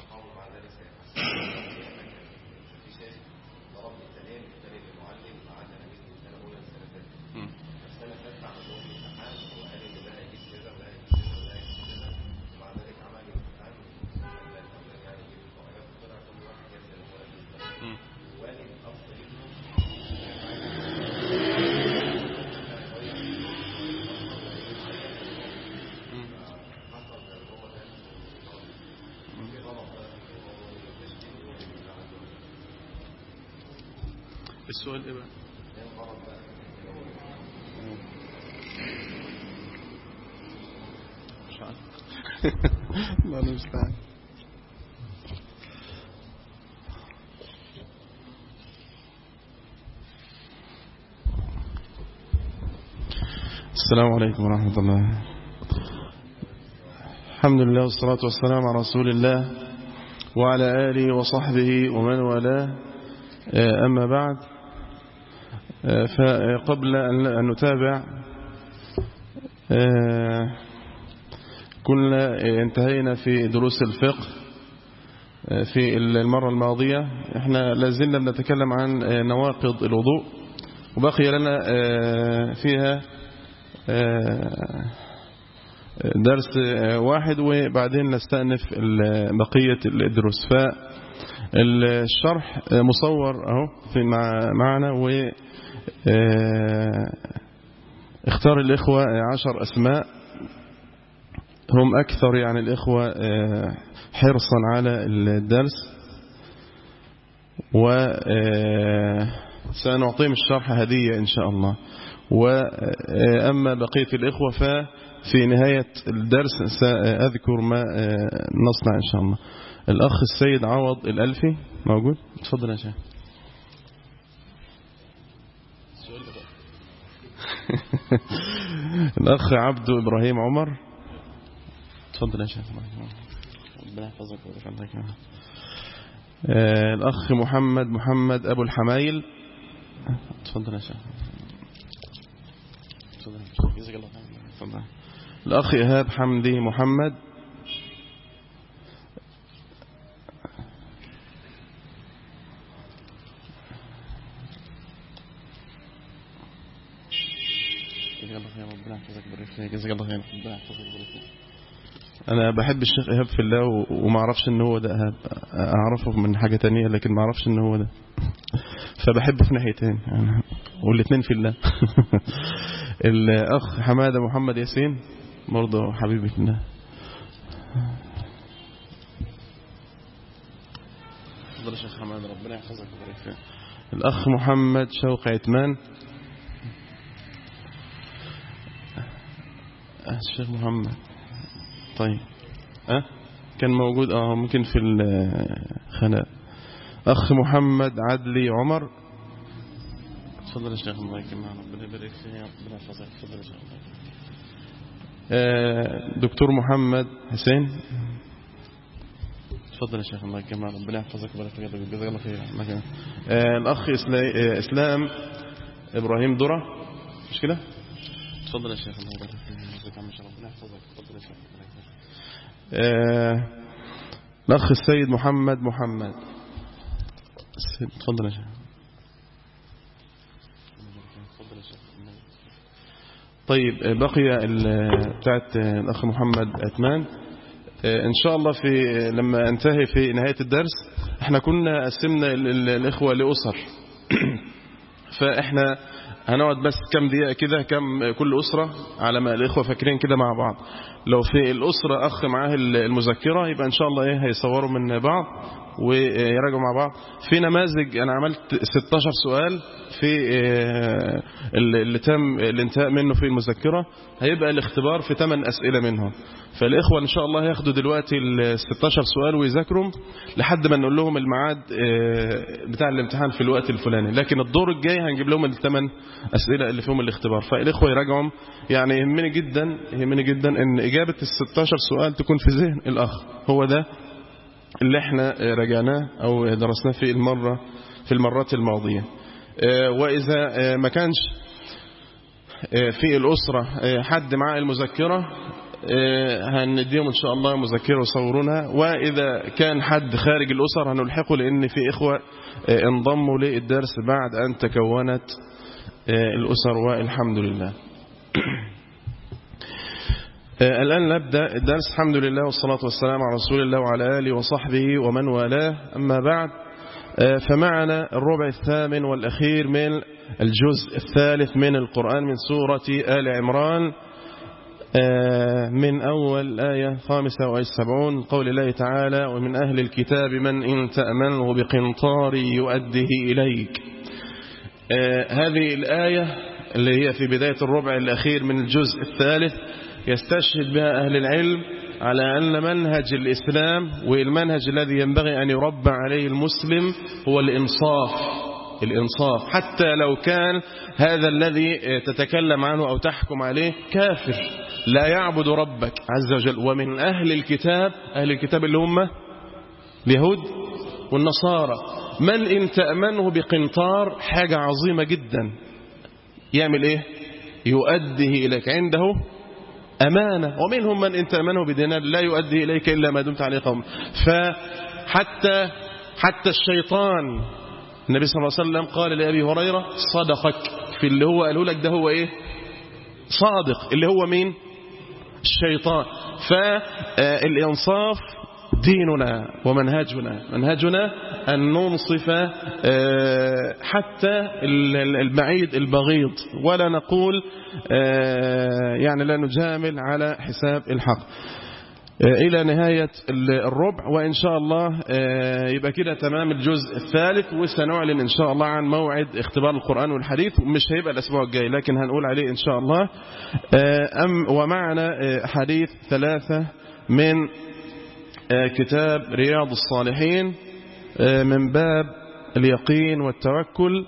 السؤال ايه بقى؟ مش عارف. لا انا مش عارف. السلام عليكم ورحمة الله. الحمد لله والصلاة والسلام على رسول الله وعلى آله وصحبه ومن والاه. أما بعد، فقبل أن نتابع كنا انتهينا في دروس الفقه في المرة الماضية. احنا لازلنا بنتكلم عن نواقض الوضوء، وبقي لنا فيها درس واحد وبعدين نستأنف بقية الدروس. فالشرح مصور اهو في معنا، و اختار الإخوة عشر أسماء هم أكثر يعني الإخوة حرصا على الدرس، وسنعطيهم الشرح هدية إن شاء الله. وأما بقية الإخوة ففي نهاية الدرس سأذكر ما نصنع إن شاء الله. الأخ السيد عوض الألفي موجود؟ تفضل يا شيخ. الأخ عبد إبراهيم عمر، تفضل يا شيخ. ربنا يحفظك ويرحمك. الأخ محمد محمد أبو الحمايل، تفضل يا شيخ. تفضل جزاك الله خير. تفضل. الأخ إيهاب حمدي محمد. أنا بحب الشيخ إيهاب في الله وما أعرفش إن هو ده إيهاب، أعرفه من حاجة تانية لكن ما أعرفش إن هو ده، فبحبه في ناحيتين يعني، والاثنين في الله. الأخ حمادة محمد ياسين برضه حبيبي في الله. تفضل يا شيخ حمادة، ربنا يحفظك ويبارك فيك. الأخ محمد شوقي عثمان. الشيخ محمد طيب أه كان موجود اه ممكن في الخلاء. أخ محمد عدلي عمر. تفضل يا شيخ، الله يكرمك، ربنا يبارك فيك، ربنا يحفظك. تفضل يا شيخ. آه دكتور محمد حسين. تفضل يا شيخ، الله يكرمك، ربنا يحفظك ويبارك فيك، جزاك الله خير. آه الأخ إسلام إبراهيم درة، مش كده؟ تفضل يا شيخ، الله يبارك فيك، ربنا يحفظك. تفضل يا شيخ. آه الأخ السيد محمد محمد. تفضل يا شيخ. طيب بقي بتاعت الأخ محمد عثمان إن شاء الله. في لما انتهي في نهاية الدرس احنا كنا قسمنا الإخوة لأسر، فاحنا هنقعد بس كم دقيقة كده، كم كل أسرة على ما الإخوة فاكرين كده مع بعض. لو في الأسرة أخ معاه المذكرة يبقى إن شاء الله إيه هيصوروا من بعض ويراجعوا مع بعض. في نماذج أنا عملت ستاشر سؤال في اللي تم الانتهاء منه في المذكرة، هيبقى الاختبار في ثمان أسئلة منهم. فالإخوة إن شاء الله هياخدوا دلوقتي ال ستاشر سؤال ويذاكروا لحد ما نقول لهم الميعاد بتاع الامتحان في الوقت الفلاني، لكن الدور الجاي هنجيب لهم الثمان أسئلة اللي فيهم الاختبار. فالإخوة يراجعهم. يعني يهمني جدا يهمني جدا إن إجابة ال ستاشر سؤال تكون في ذهن الأخ. هو ده اللي احنا راجعناه أو درسناه في المرة في المرات الماضية. وإذا ما كانش في الأسرة حد معاه المذكرة هنديهم إن شاء الله مذكرة وصورونها، وإذا كان حد خارج الأسر هنلحقه، لأن في إخوة انضموا للدرس بعد أن تكونت الأسر والحمد لله. الآن نبدأ الدرس. الحمد لله والصلاة والسلام على رسول الله وعلى آله وصحبه ومن والاه، أما بعد. فمعنا الربع الثامن والأخير من الجزء الثالث من القرآن من سورة آل عمران، من أول آية خامسة وسبعون، قول الله تعالى: ومن أهل الكتاب من إن تأمنه بقنطار يؤديه إليك. هذه الآية اللي هي في بداية الربع الأخير من الجزء الثالث يستشهد بها أهل العلم على أن منهج الإسلام والمنهج الذي ينبغي أن يربى عليه المسلم هو الإنصاف. الإنصاف حتى لو كان هذا الذي تتكلم عنه أو تحكم عليه كافر لا يعبد ربك عز وجل. ومن أهل الكتاب، أهل الكتاب اللي هم اليهود والنصارى، من إن تأمنه بقنطار، حاجة عظيمة جدا، يعمل إيه؟ يؤديه إليك، عنده أمانة. ومنهم من إن تأمنه بدينار لا يؤدي إليك إلا ما دمت عليه قوم. فحتى حتى الشيطان، النبي صلى الله عليه وسلم قال لأبي هريرة: صدقك في اللي هو قاله لك ده، هو إيه؟ صادق، اللي هو مين؟ الشيطان. فالإنصاف ديننا ومنهجنا، منهجنا أن ننصف حتى البعيد البغيض، ولا نقول يعني لا نجامل على حساب الحق، إلى نهاية الربع. وإن شاء الله يبقى كده تمام الجزء الثالث، وسنعلن إن شاء الله عن موعد اختبار القرآن والحديث، مش هيبقى الأسبوع الجاي لكن هنقول عليه إن شاء الله. أم ومعنا حديث ثلاثة من كتاب رياض الصالحين من باب اليقين والتوكل.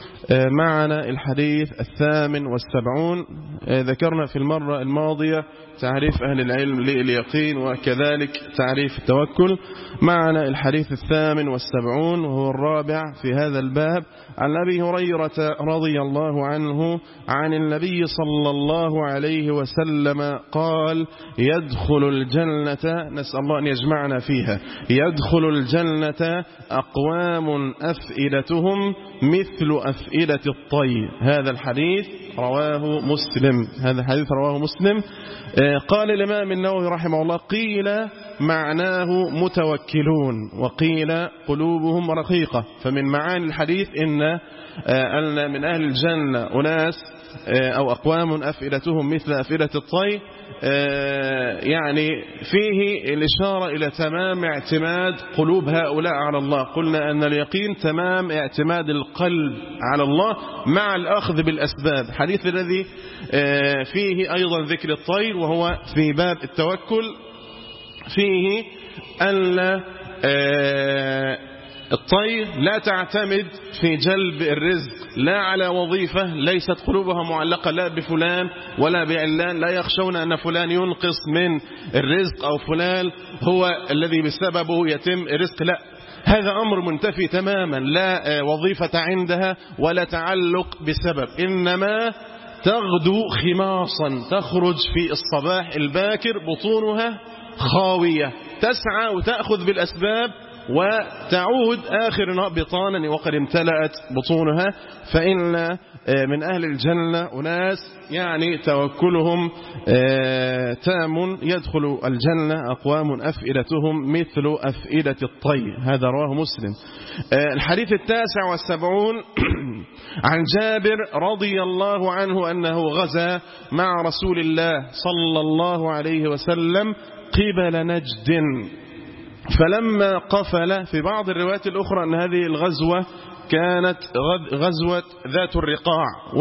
معنا الحديث الثامن والسبعون. ذكرنا في المرة الماضية تعريف أهل العلم لليقين وكذلك تعريف التوكل. معنا الحديث الثامن والسبعون وهو الرابع في هذا الباب، عن أبي هريرة رضي الله عنه عن النبي صلى الله عليه وسلم قال: يدخل الجنة، نسأل الله أن يجمعنا فيها، يدخل الجنة أقوام أفئدتهم مثل أفئدة الطير. هذا الحديث رواه مسلم، هذا الحديث رواه مسلم. قال الإمام النووي رحمه الله: قيل معناه متوكلون، وقيل قلوبهم رقيقة. فمن معاني الحديث إن أن من أهل الجنة أناس أو أقوام أفئدتهم مثل أفئدة الطير، يعني فيه الإشارة إلى تمام اعتماد قلوب هؤلاء على الله. قلنا أن اليقين تمام اعتماد القلب على الله مع الأخذ بالأسباب. حديث الذي فيه أيضا ذكر الطير وهو في باب التوكل، فيه أن الطير لا تعتمد في جلب الرزق لا على وظيفة، ليست قلوبها معلقة لا بفلان ولا بعلان، لا يخشون أن فلان ينقص من الرزق أو فلان هو الذي بسببه يتم الرزق، لا، هذا أمر منتفي تماما، لا وظيفة عندها ولا تعلق بسبب، إنما تغدو خماصا، تخرج في الصباح الباكر بطونها خاوية، تسعى وتأخذ بالأسباب وتعود آخر نهار بطانا وقد امتلأت بطونها. فإن من أهل الجنة أناس يعني توكلهم تام، يدخل الجنة أقوام أفئدتهم مثل أفئدة الطير. هذا رواه مسلم. الحديث التاسع والسبعون عن جابر رضي الله عنه أنه غزا مع رسول الله صلى الله عليه وسلم قبل نجد، فلما قفل، في بعض الروايات الأخرى أن هذه الغزوة كانت غزوة ذات الرقاع،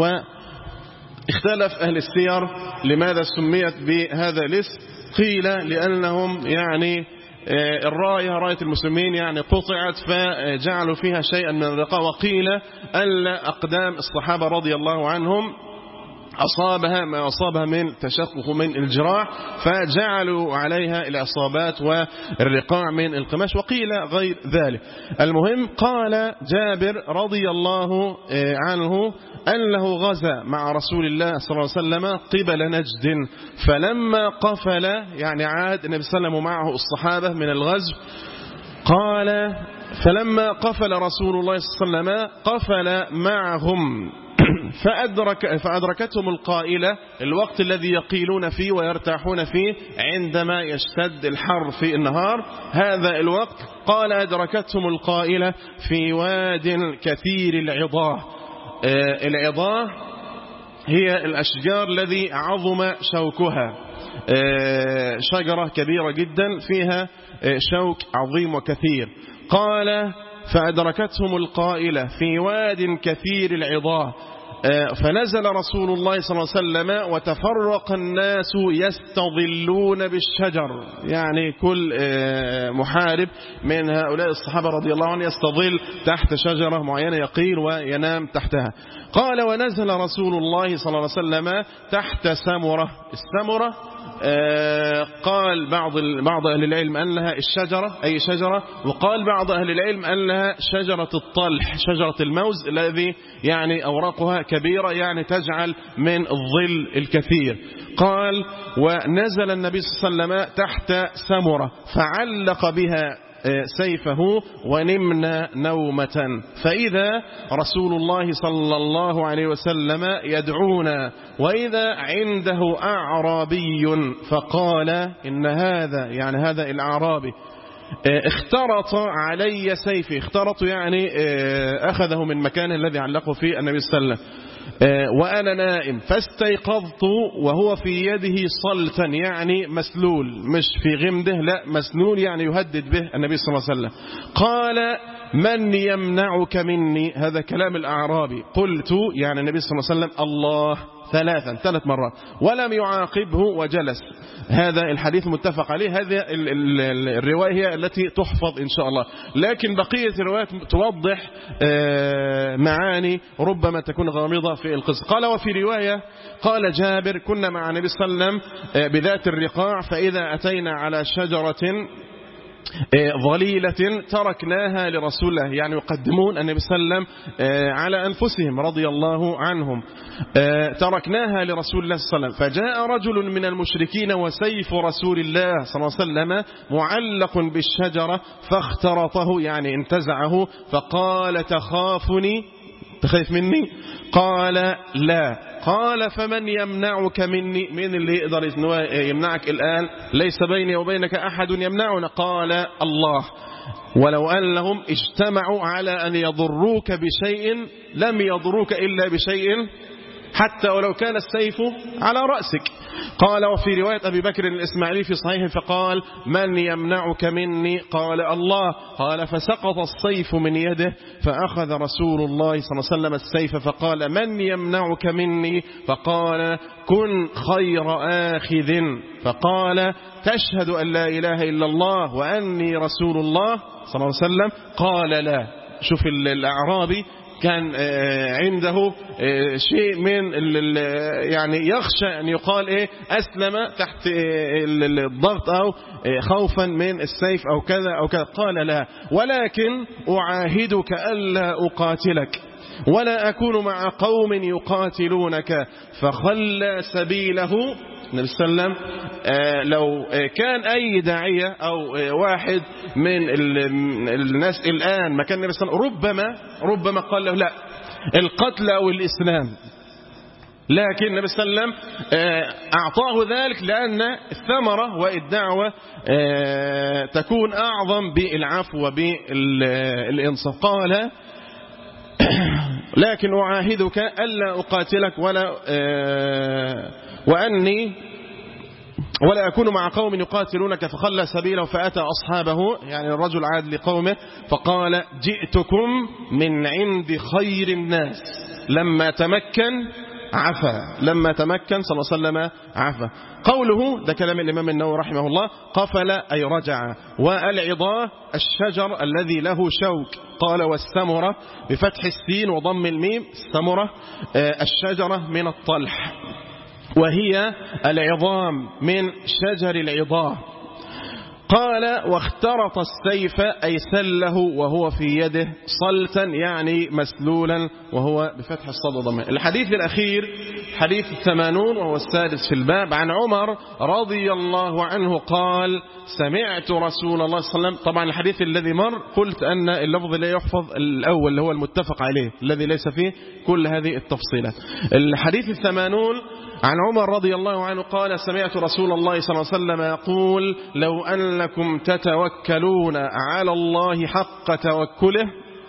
واختلف أهل السير لماذا سميت بهذا الاسم. قيل لأنهم يعني الراية راية المسلمين يعني قطعت فجعلوا فيها شيئا من الرقاع، وقيل أن أقدام الصحابة رضي الله عنهم أصابها ما أصابها من تشقق من الجراح، فجعلوا عليها الإصابات والرقاع من القماش، وقيل غير ذلك. المهم قال جابر رضي الله عنه أنه غزا مع رسول الله صلى الله عليه وسلم قبل نجد، فلما قفل يعني عاد النبي صلى الله عليه وسلم معه الصحابة من الغزو، قال فلما قفل رسول الله صلى الله عليه وسلم قفل معهم فأدرك فأدركتهم القائلة، الوقت الذي يقيلون فيه ويرتاحون فيه عندما يشتد الحر في النهار، هذا الوقت قال أدركتهم القائلة في واد كثير العضاه. آه العضاه هي الأشجار الذي عظم شوكها، آه شجرة كبيرة جدا فيها آه شوك عظيم وكثير. قال فأدركتهم القائلة في واد كثير العضاه، فنزل رسول الله صلى الله عليه وسلم وتفرق الناس يستظلون بالشجر، يعني كل محارب من هؤلاء الصحابة رضي الله عنهم يستظل تحت شجرة معينة يقيل وينام تحتها. قال ونزل رسول الله صلى الله عليه وسلم تحت سمرة. السمرة قال بعض بعض أهل العلم أنها الشجرة أي شجرة، وقال بعض أهل العلم أنها شجرة الطلح، شجرة الموز الذي يعني أوراقها كبيرة يعني تجعل من الظل الكثير. قال ونزل النبي صلى الله عليه وسلم تحت سمرة فعلق بها سيفه ونمنا نومة، فإذا رسول الله صلى الله عليه وسلم يدعونا وإذا عنده أعرابي فقال إن هذا يعني هذا الأعرابي اخترط علي سيفي، اخترط يعني أخذه من مكان الذي علقه فيه النبي صلى الله عليه وسلم، وأنا نائم فاستيقظت وهو في يده صلتا يعني مسلول، مش في غمده، لا مسلول يعني يهدد به النبي صلى الله عليه وسلم. قال من يمنعك مني؟ هذا كلام الأعرابي. قلت يعني النبي صلى الله عليه وسلم الله ثلاثا ثلاث مرات ولم يعاقبه وجلس. هذا الحديث متفق عليه. هذه الرواية هي التي تحفظ إن شاء الله، لكن بقية الروايات توضح معاني ربما تكون غامضة في القصة. قال وفي رواية قال جابر كنا مع النبي صلى الله عليه وسلم بذات الرقاع فإذا أتينا على شجرة ظليلة تركناها لرسول الله، يعني يقدمون النبي صلى الله عليه وسلم على أنفسهم رضي الله عنهم. تركناها لرسول الله صلى الله عليه وسلم فجاء رجل من المشركين وسيف رسول الله صلى الله عليه وسلم معلق بالشجرة فاخترطه، يعني انتزعه، فقال تخافني، تخاف مني؟ قال لا. قال فمن يمنعك مني؟ من اللي يقدر يمنعك الآن؟ ليس بيني وبينك أحد يمنعنا. قال الله. ولو أنهم اجتمعوا على أن يضروك بشيء لم يضروك إلا بشيء حتى ولو كان السيف على رأسك. قال وفي رواية أبي بكر الإسماعيلي في صحيح فقال من يمنعك مني؟ قال الله. قال فسقط السيف من يده فأخذ رسول الله صلى الله عليه وسلم السيف فقال من يمنعك مني؟ فقال كن خير آخذ. فقال تشهد أن لا إله إلا الله وأني رسول الله صلى الله عليه وسلم؟ قال لا. شوف الأعرابي كان عنده شيء من يعني يخشى أن يقال إيه أسلم تحت الضغط أو خوفا من السيف أو كذا أو كذا. قال لا ولكن أعاهدك ألا أقاتلك ولا أكون مع قوم يقاتلونك. فخلى سبيله النبي صلى الله عليه وسلم. لو كان أي داعية أو واحد من الناس الآن مكان النبي صلى الله عليه وسلم ربما ربما قال له لا القتل أو الإسلام، لكن النبي صلى الله عليه وسلم أعطاه ذلك لأن الثمرة والدعوة تكون أعظم بالعفو وبالإنصاف. قال لكن أعاهدك ألا أقاتلك ولا وأني ولا أكون مع قوم يقاتلونك. فخلى سبيله فأتى أصحابه، يعني الرجل عاد لقومه فقال جئتكم من عند خير الناس. لما تمكن عفا، لما تمكن صلى الله عليه وسلم عفا. قوله ده كلام الإمام النووي رحمه الله قفل أي رجع. والعضاء الشجر الذي له شوك. قال والسمرة بفتح السين وضم الميم السمرة الشجرة من الطلح وهي العظام من شجر العضاء. قال واخترط السيف أي سله وهو في يده صلتا يعني مسلولا وهو بفتح الصاد وضمه. الحديث الأخير حديث الثمانون وهو السادس في الباب عن عمر رضي الله عنه قال سمعت رسول الله صلى الله عليه وسلم. طبعا الحديث الذي مر قلت أن اللفظ لا يحفظ الأول اللي هو المتفق عليه الذي ليس فيه كل هذه التفصيلات. الحديث الثمانون عن عمر رضي الله عنه قال سمعت رسول الله صلى الله عليه وسلم يقول لو أنكم تتوكلون على الله حق توكله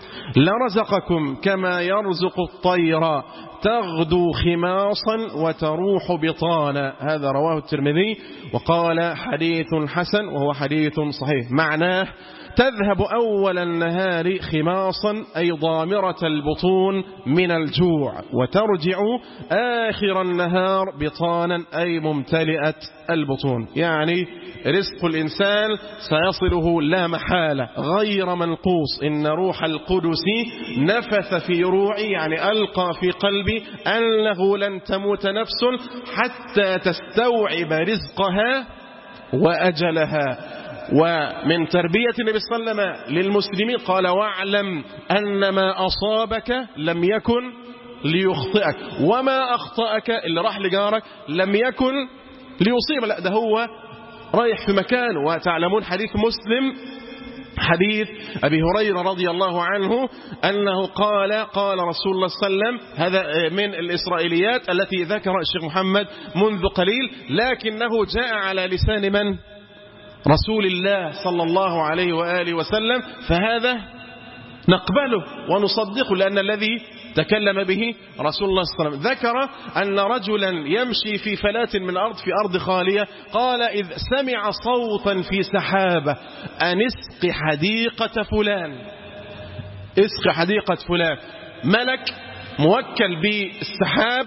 لرزقكم كما يرزق الطير تغدو خماصا وتروح بطانا. هذا رواه الترمذي وقال حديث حسن وهو حديث صحيح. معناه تذهب أول النهار خماصا أي ضامرة البطون من الجوع وترجع آخر النهار بطانا أي ممتلئة البطون. يعني رزق الإنسان سيصله لا محالة غير منقوص. إن روح القدس نفث في روعي يعني ألقى في قلبي أنه لن تموت نفس حتى تستوعب رزقها وأجلها. ومن تربية النبي صلى الله عليه وسلم للمسلمين قال واعلم أن ما أصابك لم يكن ليخطئك وما أخطأك اللي راح لجارك لم يكن ليصيب. لا ده هو رايح في مكان. وتعلمون حديث مسلم حديث أبي هريرة رضي الله عنه أنه قال قال رسول الله صلى الله عليه وسلم. هذا من الإسرائيليات التي ذكر الشيخ محمد منذ قليل لكنه جاء على لسان من؟ رسول الله صلى الله عليه وآله وسلم. فهذا نقبله ونصدقه لأن الذي تكلم به رسول الله صلى الله عليه وسلم. ذكر أن رجلا يمشي في فلاة من الأرض في أرض خالية قال إذ سمع صوتا في سحابة أن اسق حديقة فلان. اسقي حديقة فلان، ملك موكل بالسحاب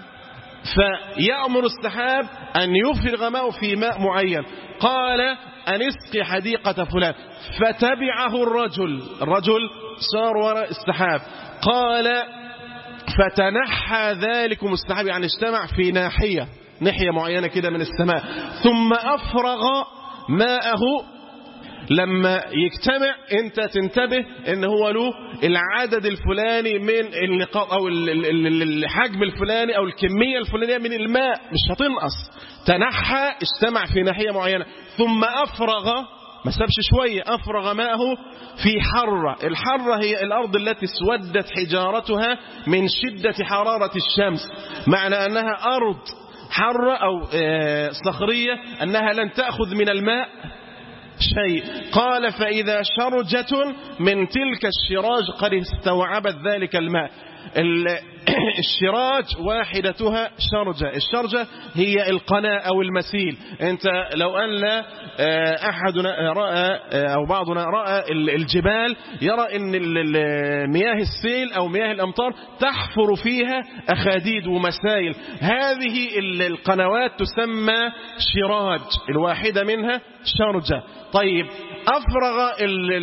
فيأمر السحاب أن يفرغ ماء في ماء معين، قال أن اسقي حديقة فلان، فتبعه الرجل، الرجل صار وراء السحاب، قال فتنحى ذلكم السحاب، يعني اجتمع في ناحية ناحية معينة كده من السماء، ثم أفرغ ماءه. لما يجتمع انت تنتبه ان هو له العدد الفلاني من النقاط او الحجم الفلاني او الكمية الفلانية من الماء، مش هتنقص. تنحى اجتمع في ناحية معينة، ثم أفرغ، ما سابش شوية، أفرغ ماءه في حرة. الحرة هي الأرض التي اسودت حجارتها من شدة حرارة الشمس، معنى أنها أرض حرة أو صخرية أنها لن تأخذ من الماء شيء. قال فإذا شرجة من تلك الشراج قد استوعبت ذلك الماء. الشراج واحدتها شرجة، الشرجة هي القناة أو المسيل. أنت لو أن أحدنا رأى أو بعضنا رأى الجبال يرى أن مياه السيل أو مياه الأمطار تحفر فيها أخاديد ومسائل، هذه القنوات تسمى شراج، الواحدة منها شرجة. طيب أفرغ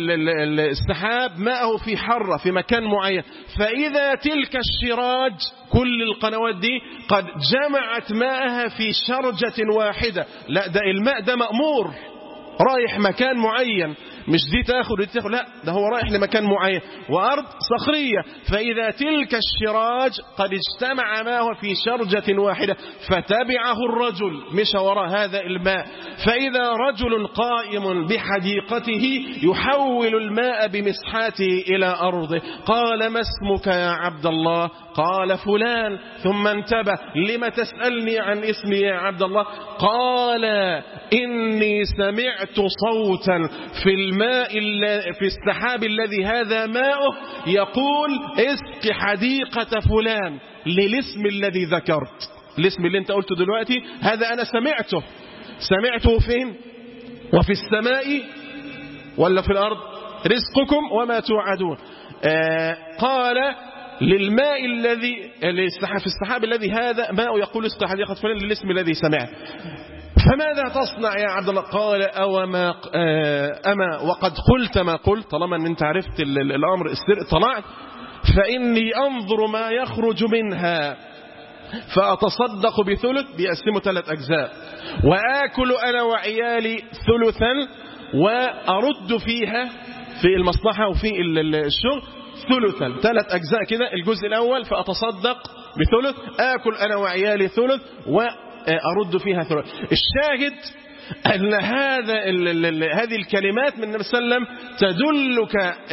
السحاب ماءه في حرة في مكان معين، فإذا تلك الشراج كل القنوات دي قد جمعت ماءها في شرجة واحدة. لا، ده الماء ده مأمور رايح مكان معين، مش دي تاخد ودي تاخد، لا ده هو رايح لمكان معين وأرض صخرية. فإذا تلك الشراج قد اجتمع ماءه في شرجة واحدة فتبعه الرجل، مشى وراء هذا الماء. فإذا رجل قائم بحديقته يحول الماء بمسحاته إلى أرضه، قال ما اسمك يا عبد الله؟ قال فلان. ثم انتبه، لما تسألني عن اسمي يا عبد الله؟ قال إني سمعت صوتا في الماء في السحاب الذي هذا ماؤه يقول اسق حديقة فلان، للاسم الذي ذكرت، الاسم اللي انت قلته دلوقتي هذا أنا سمعته. سمعته فين؟ وفي السماء ولا في الأرض؟ رزقكم وما توعدون. آه قال للماء الذي في السحاب الذي هذا ماء يقول اسق حديقة فلان، للاسم الذي سمعت. فماذا تصنع يا عبد الله؟ قال أوما أما وقد قلت ما قلت، طالما أن أنت عرفت الأمر طلعت، فإني أنظر ما يخرج منها فأتصدق بثلث، بيقسموا ثلاث أجزاء، وآكل أنا وعيالي ثلثا، وأرد فيها في المصلحة وفي الشغل ثلثا، ثلاث أجزاء كده. الجزء الأول فأتصدق بثلث، آكل أنا وعيالي ثلث، و أرد فيها ثلث. الشاهد أن هذا هذه الكلمات من النبي صلى الله عليه وسلم تدلك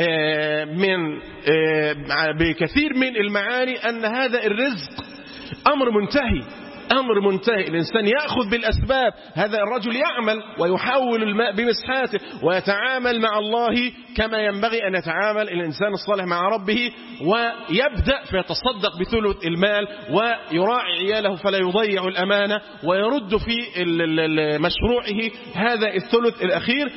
من بكثير من المعاني أن هذا الرزق أمر منتهي، أمر منتهي. الإنسان يأخذ بالأسباب، هذا الرجل يعمل ويحول الماء بمسحاته ويتعامل مع الله كما ينبغي أن يتعامل الإنسان الصالح مع ربه، ويبدأ فيتصدق بثلث المال ويراعي عياله فلا يضيع الأمانة، ويرد في مشروعه هذا الثلث الأخير.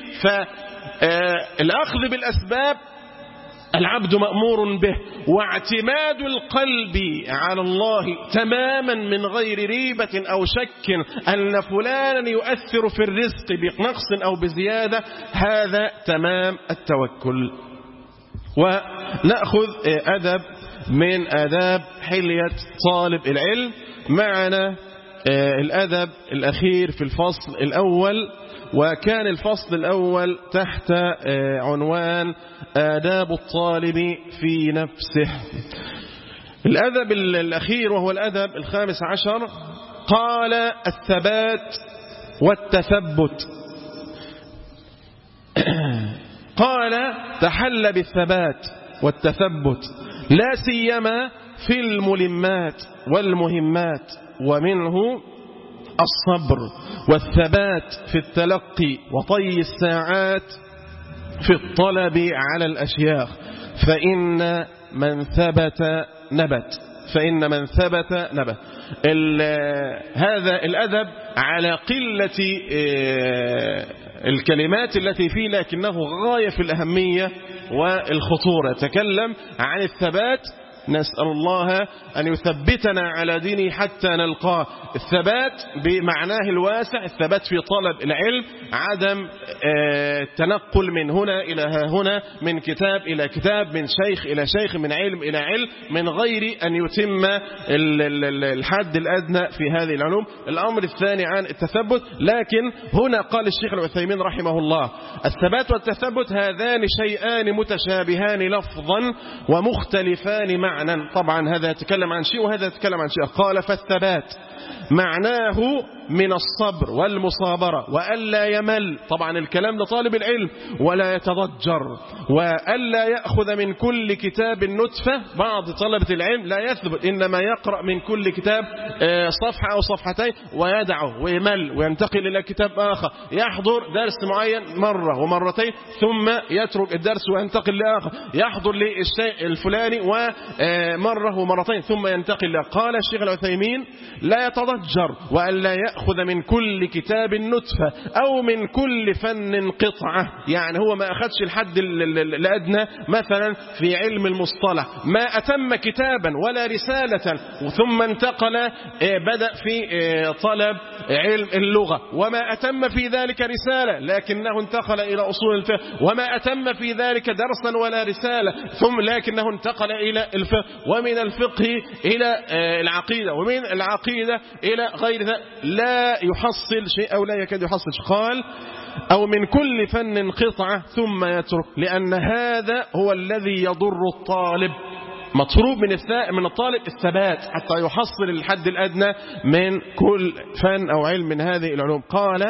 فالأخذ بالأسباب العبد مأمور به، واعتماد القلب على الله تماما من غير ريبة أو شك أن فلانا يؤثر في الرزق بنقص أو بزيادة، هذا تمام التوكل. ونأخذ أدب من آداب حلية طالب العلم. معنا الأدب الأخير في الفصل الأول، وكان الفصل الأول تحت عنوان آداب الطالب في نفسه. الأدب الأخير وهو الأدب الخامس عشر، قال الثبات والتثبت. قال تحل بالثبات والتثبت لا سيما في الملمات والمهمات، ومنه الصبر والثبات في التلقي وطي الساعات في الطلب على الأشياخ، فإن من ثبت نبت، فإن من ثبت نبت. هذا الأدب على قلة الكلمات التي فيه، لكنه غاية في الأهمية والخطورة. تكلم عن الثبات، نسأل الله أن يثبتنا على دينه حتى نلقاه. الثبات بمعناه الواسع، الثبات في طلب العلم، عدم التنقل من هنا إلى هنا، من كتاب إلى كتاب، من شيخ إلى شيخ، من علم إلى علم، من غير أن يتم الحد الأدنى في هذه العلوم. الأمر الثاني عن التثبت، لكن هنا قال الشيخ العثيمين رحمه الله: الثبات والتثبت هذان شيئان متشابهان لفظا ومختلفان معنى. طبعا هذا يتكلم عن شيء وهذا يتكلم عن شيء. قال: فالثبات معناه من الصبر والمصابرة وألا يمل، طبعا الكلام لطالب العلم، ولا يتضجر، وألا يأخذ من كل كتاب نتفة. بعض طلبة العلم لا يثبت، إنما يقرأ من كل كتاب صفحة أو صفحتين ويدعه ويمل وينتقل إلى كتاب آخر، يحضر درس معين مرة ومرتين ثم يترك الدرس وينتقل لآخر، يحضر للشيء الفلاني ومرة ومرتين ثم ينتقل له. قال الشيخ العثيمين: لا يتضجر وألا يأخذ من كل كتاب نتفة أو من كل فن قطعة. يعني هو ما أخذش الحد الأدنى مثلا في علم المصطلح، ما أتم كتابا ولا رسالة ثم انتقل بدأ في طلب علم اللغة، وما أتم في ذلك رسالة لكنه انتقل إلى أصول الفقه، وما أتم في ذلك درسا ولا رسالة ثم لكنه انتقل إلى الفقه، ومن الفقه إلى العقيدة، ومن العقيدة إلى غير ذلك، لا يحصل شيء أو لا يكاد يحصل شيء. قال: أو من كل فن قطعة ثم يترك، لأن هذا هو الذي يضر الطالب. مطلوب من من الطالب الثبات حتى يحصل الحد الأدنى من كل فن أو علم من هذه العلوم. قال: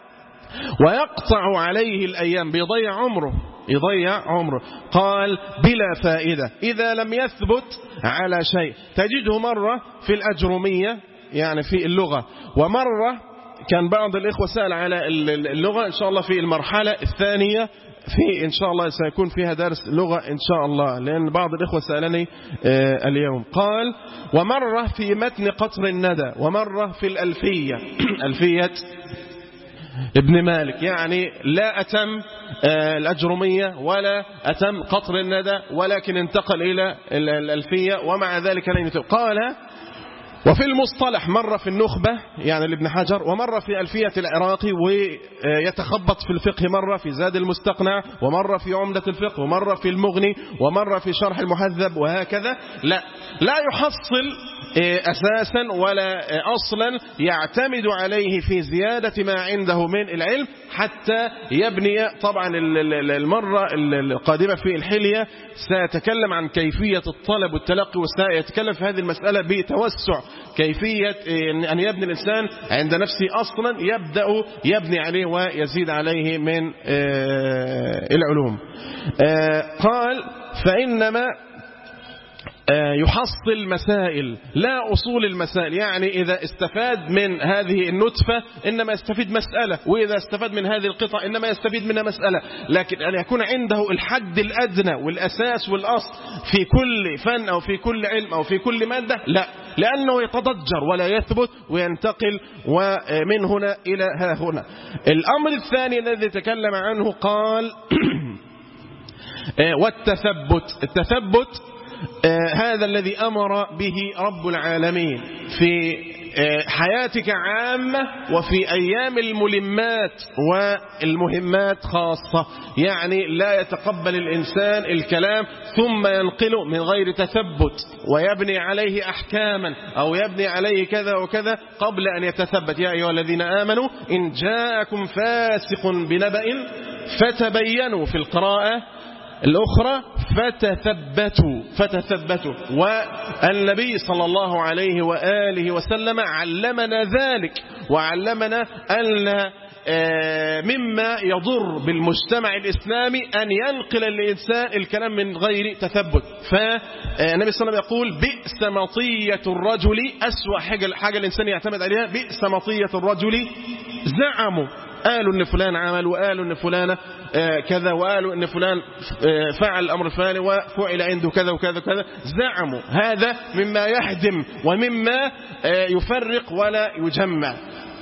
ويقطع عليه الأيام، بيضيع عمره يضيع عمره. قال: بلا فائدة إذا لم يثبت على شيء. تجده مرة في الأجرومية يعني في اللغة، ومرة كان بعض الإخوة سأل على اللغة، إن شاء الله في المرحلة الثانية في إن شاء الله سيكون فيها درس لغة إن شاء الله، لأن بعض الإخوة سألني اليوم. قال: ومرة في متن قطر الندى، ومرة في الألفية ألفية ابن مالك، يعني لا أتم الأجرمية ولا أتم قطر الندى، ولكن انتقل إلى الألفية ومع ذلك لن يتم. قال: وفي المصطلح مرة في النخبة يعني لابن حجر، ومرة في ألفية العراقي، ويتخبط في الفقه مرة في زاد المستقنع، ومرة في عمدة الفقه، ومرة في المغني، ومرة في شرح المهذب، وهكذا. لا لا يحصل أساسا ولا أصلا يعتمد عليه في زيادة ما عنده من العلم حتى يبني. طبعا المرة القادمة في الحلية سيتكلم عن كيفية الطلب والتلقي، وسيتكلم في هذه المسألة بتوسع، كيفية أن يبني الإنسان عند نفسه أصلا يبدأ يبني عليه ويزيد عليه من العلوم. قال: فإنما يحصل مسائل لا أصول المسائل، يعني إذا استفاد من هذه النتفة إنما يستفيد مسألة، وإذا استفاد من هذه القطعة إنما يستفيد منها مسألة، لكن أن يكون عنده الحد الأدنى والأساس والأصل في كل فن أو في كل علم أو في كل مادة، لا، لأنه يتضجر ولا يثبت وينتقل ومن هنا إلى ها هنا. الأمر الثاني الذي تكلم عنه قال: والتثبت. التثبت آه هذا الذي أمر به رب العالمين في آه حياتك عامة وفي أيام الملمات والمهمات خاصة. يعني لا يتقبل الإنسان الكلام ثم ينقله من غير تثبت ويبني عليه أحكاما أو يبني عليه كذا وكذا قبل أن يتثبت. يا أيها الذين آمنوا إن جاءكم فاسق بنبأ فتبينوا، في القراءة الأخرى فتثبتوا فتثبتوا. والنبي صلى الله عليه وآله وسلم علمنا ذلك، وعلمنا أن مما يضر بالمجتمع الإسلامي أن ينقل الإنسان الكلام من غير تثبت. فالنبي صلى الله عليه وسلم يقول: بئس مطية الرجل، أسوأ حاجة, حاجة الإنسان يعتمد عليها، بئس مطية الرجل زعموا، قالوا ان فلان عمل، وقالوا ان فلان كذا، وقالوا ان فلان فعل الامر الفلاني وفعل عنده كذا وكذا وكذا، زعموا. هذا مما يهدم ومما يفرق ولا يجمع.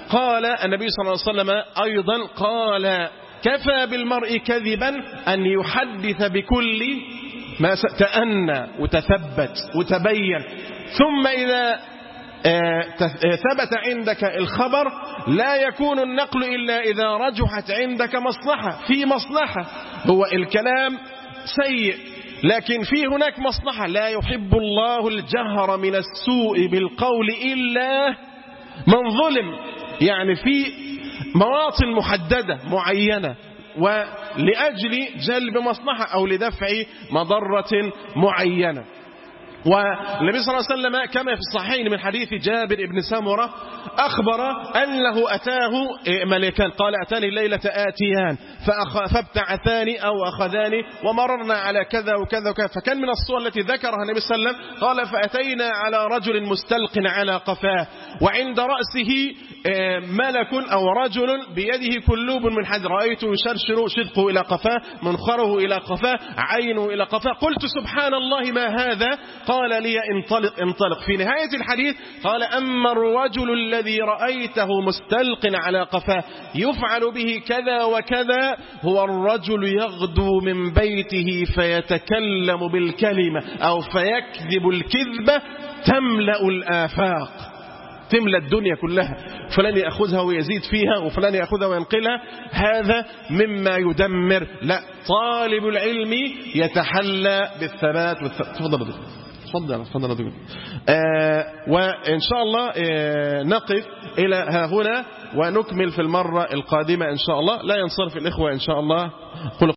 قال النبي صلى الله عليه وسلم أيضا قال كفى بالمرء كذبا أن يحدث بكل ما تأنى وتثبت وتبين، ثم إذا ثبت عندك الخبر لا يكون النقل إلا إذا رجحت عندك مصلحة. في مصلحة، هو الكلام سيء لكن في هناك مصلحة. لا يحب الله الجهر من السوء بالقول إلا من ظلم، يعني في مواطن محددة معينة ولأجل جلب مصلحة أو لدفع مضرة معينة. والنبي صلى الله عليه وسلم كما في الصحيحين من حديث جابر بن سمرة أخبر أنه أتاه ملكان، قال أتاني الليلة آتيان فابتعثاني أو أخذاني ومررنا على كذا وكذا وكذا. فكان من الصور التي ذكرها النبي صلى الله عليه وسلم قال فأتينا على رجل مستلق على قفاه وعند رأسه ملك أو رجل بيده كلوب من حديد، رأيته يشرشر شدقه إلى قفاه، منخره إلى قفاه، عينه إلى قفاه. قلت سبحان الله ما هذا؟ قال لي انطلق انطلق. في نهاية الحديث قال أما الرجل الذي رأيته مستلق على قفاه يفعل به كذا وكذا هو الرجل يغدو من بيته فيتكلم بالكلمة أو فيكذب الكذبة تملأ الآفاق، تملأ الدنيا كلها، فلان يأخذها ويزيد فيها وفلان يأخذها وينقلها. هذا مما يدمر. لا، طالب العلم يتحلى بالثبات والثبات. تفضل تفضل تفضل. آه وإن شاء الله آه نقف إلى ها هنا ونكمل في المرة القادمة إن شاء الله. لا ينصرف الإخوة إن شاء الله.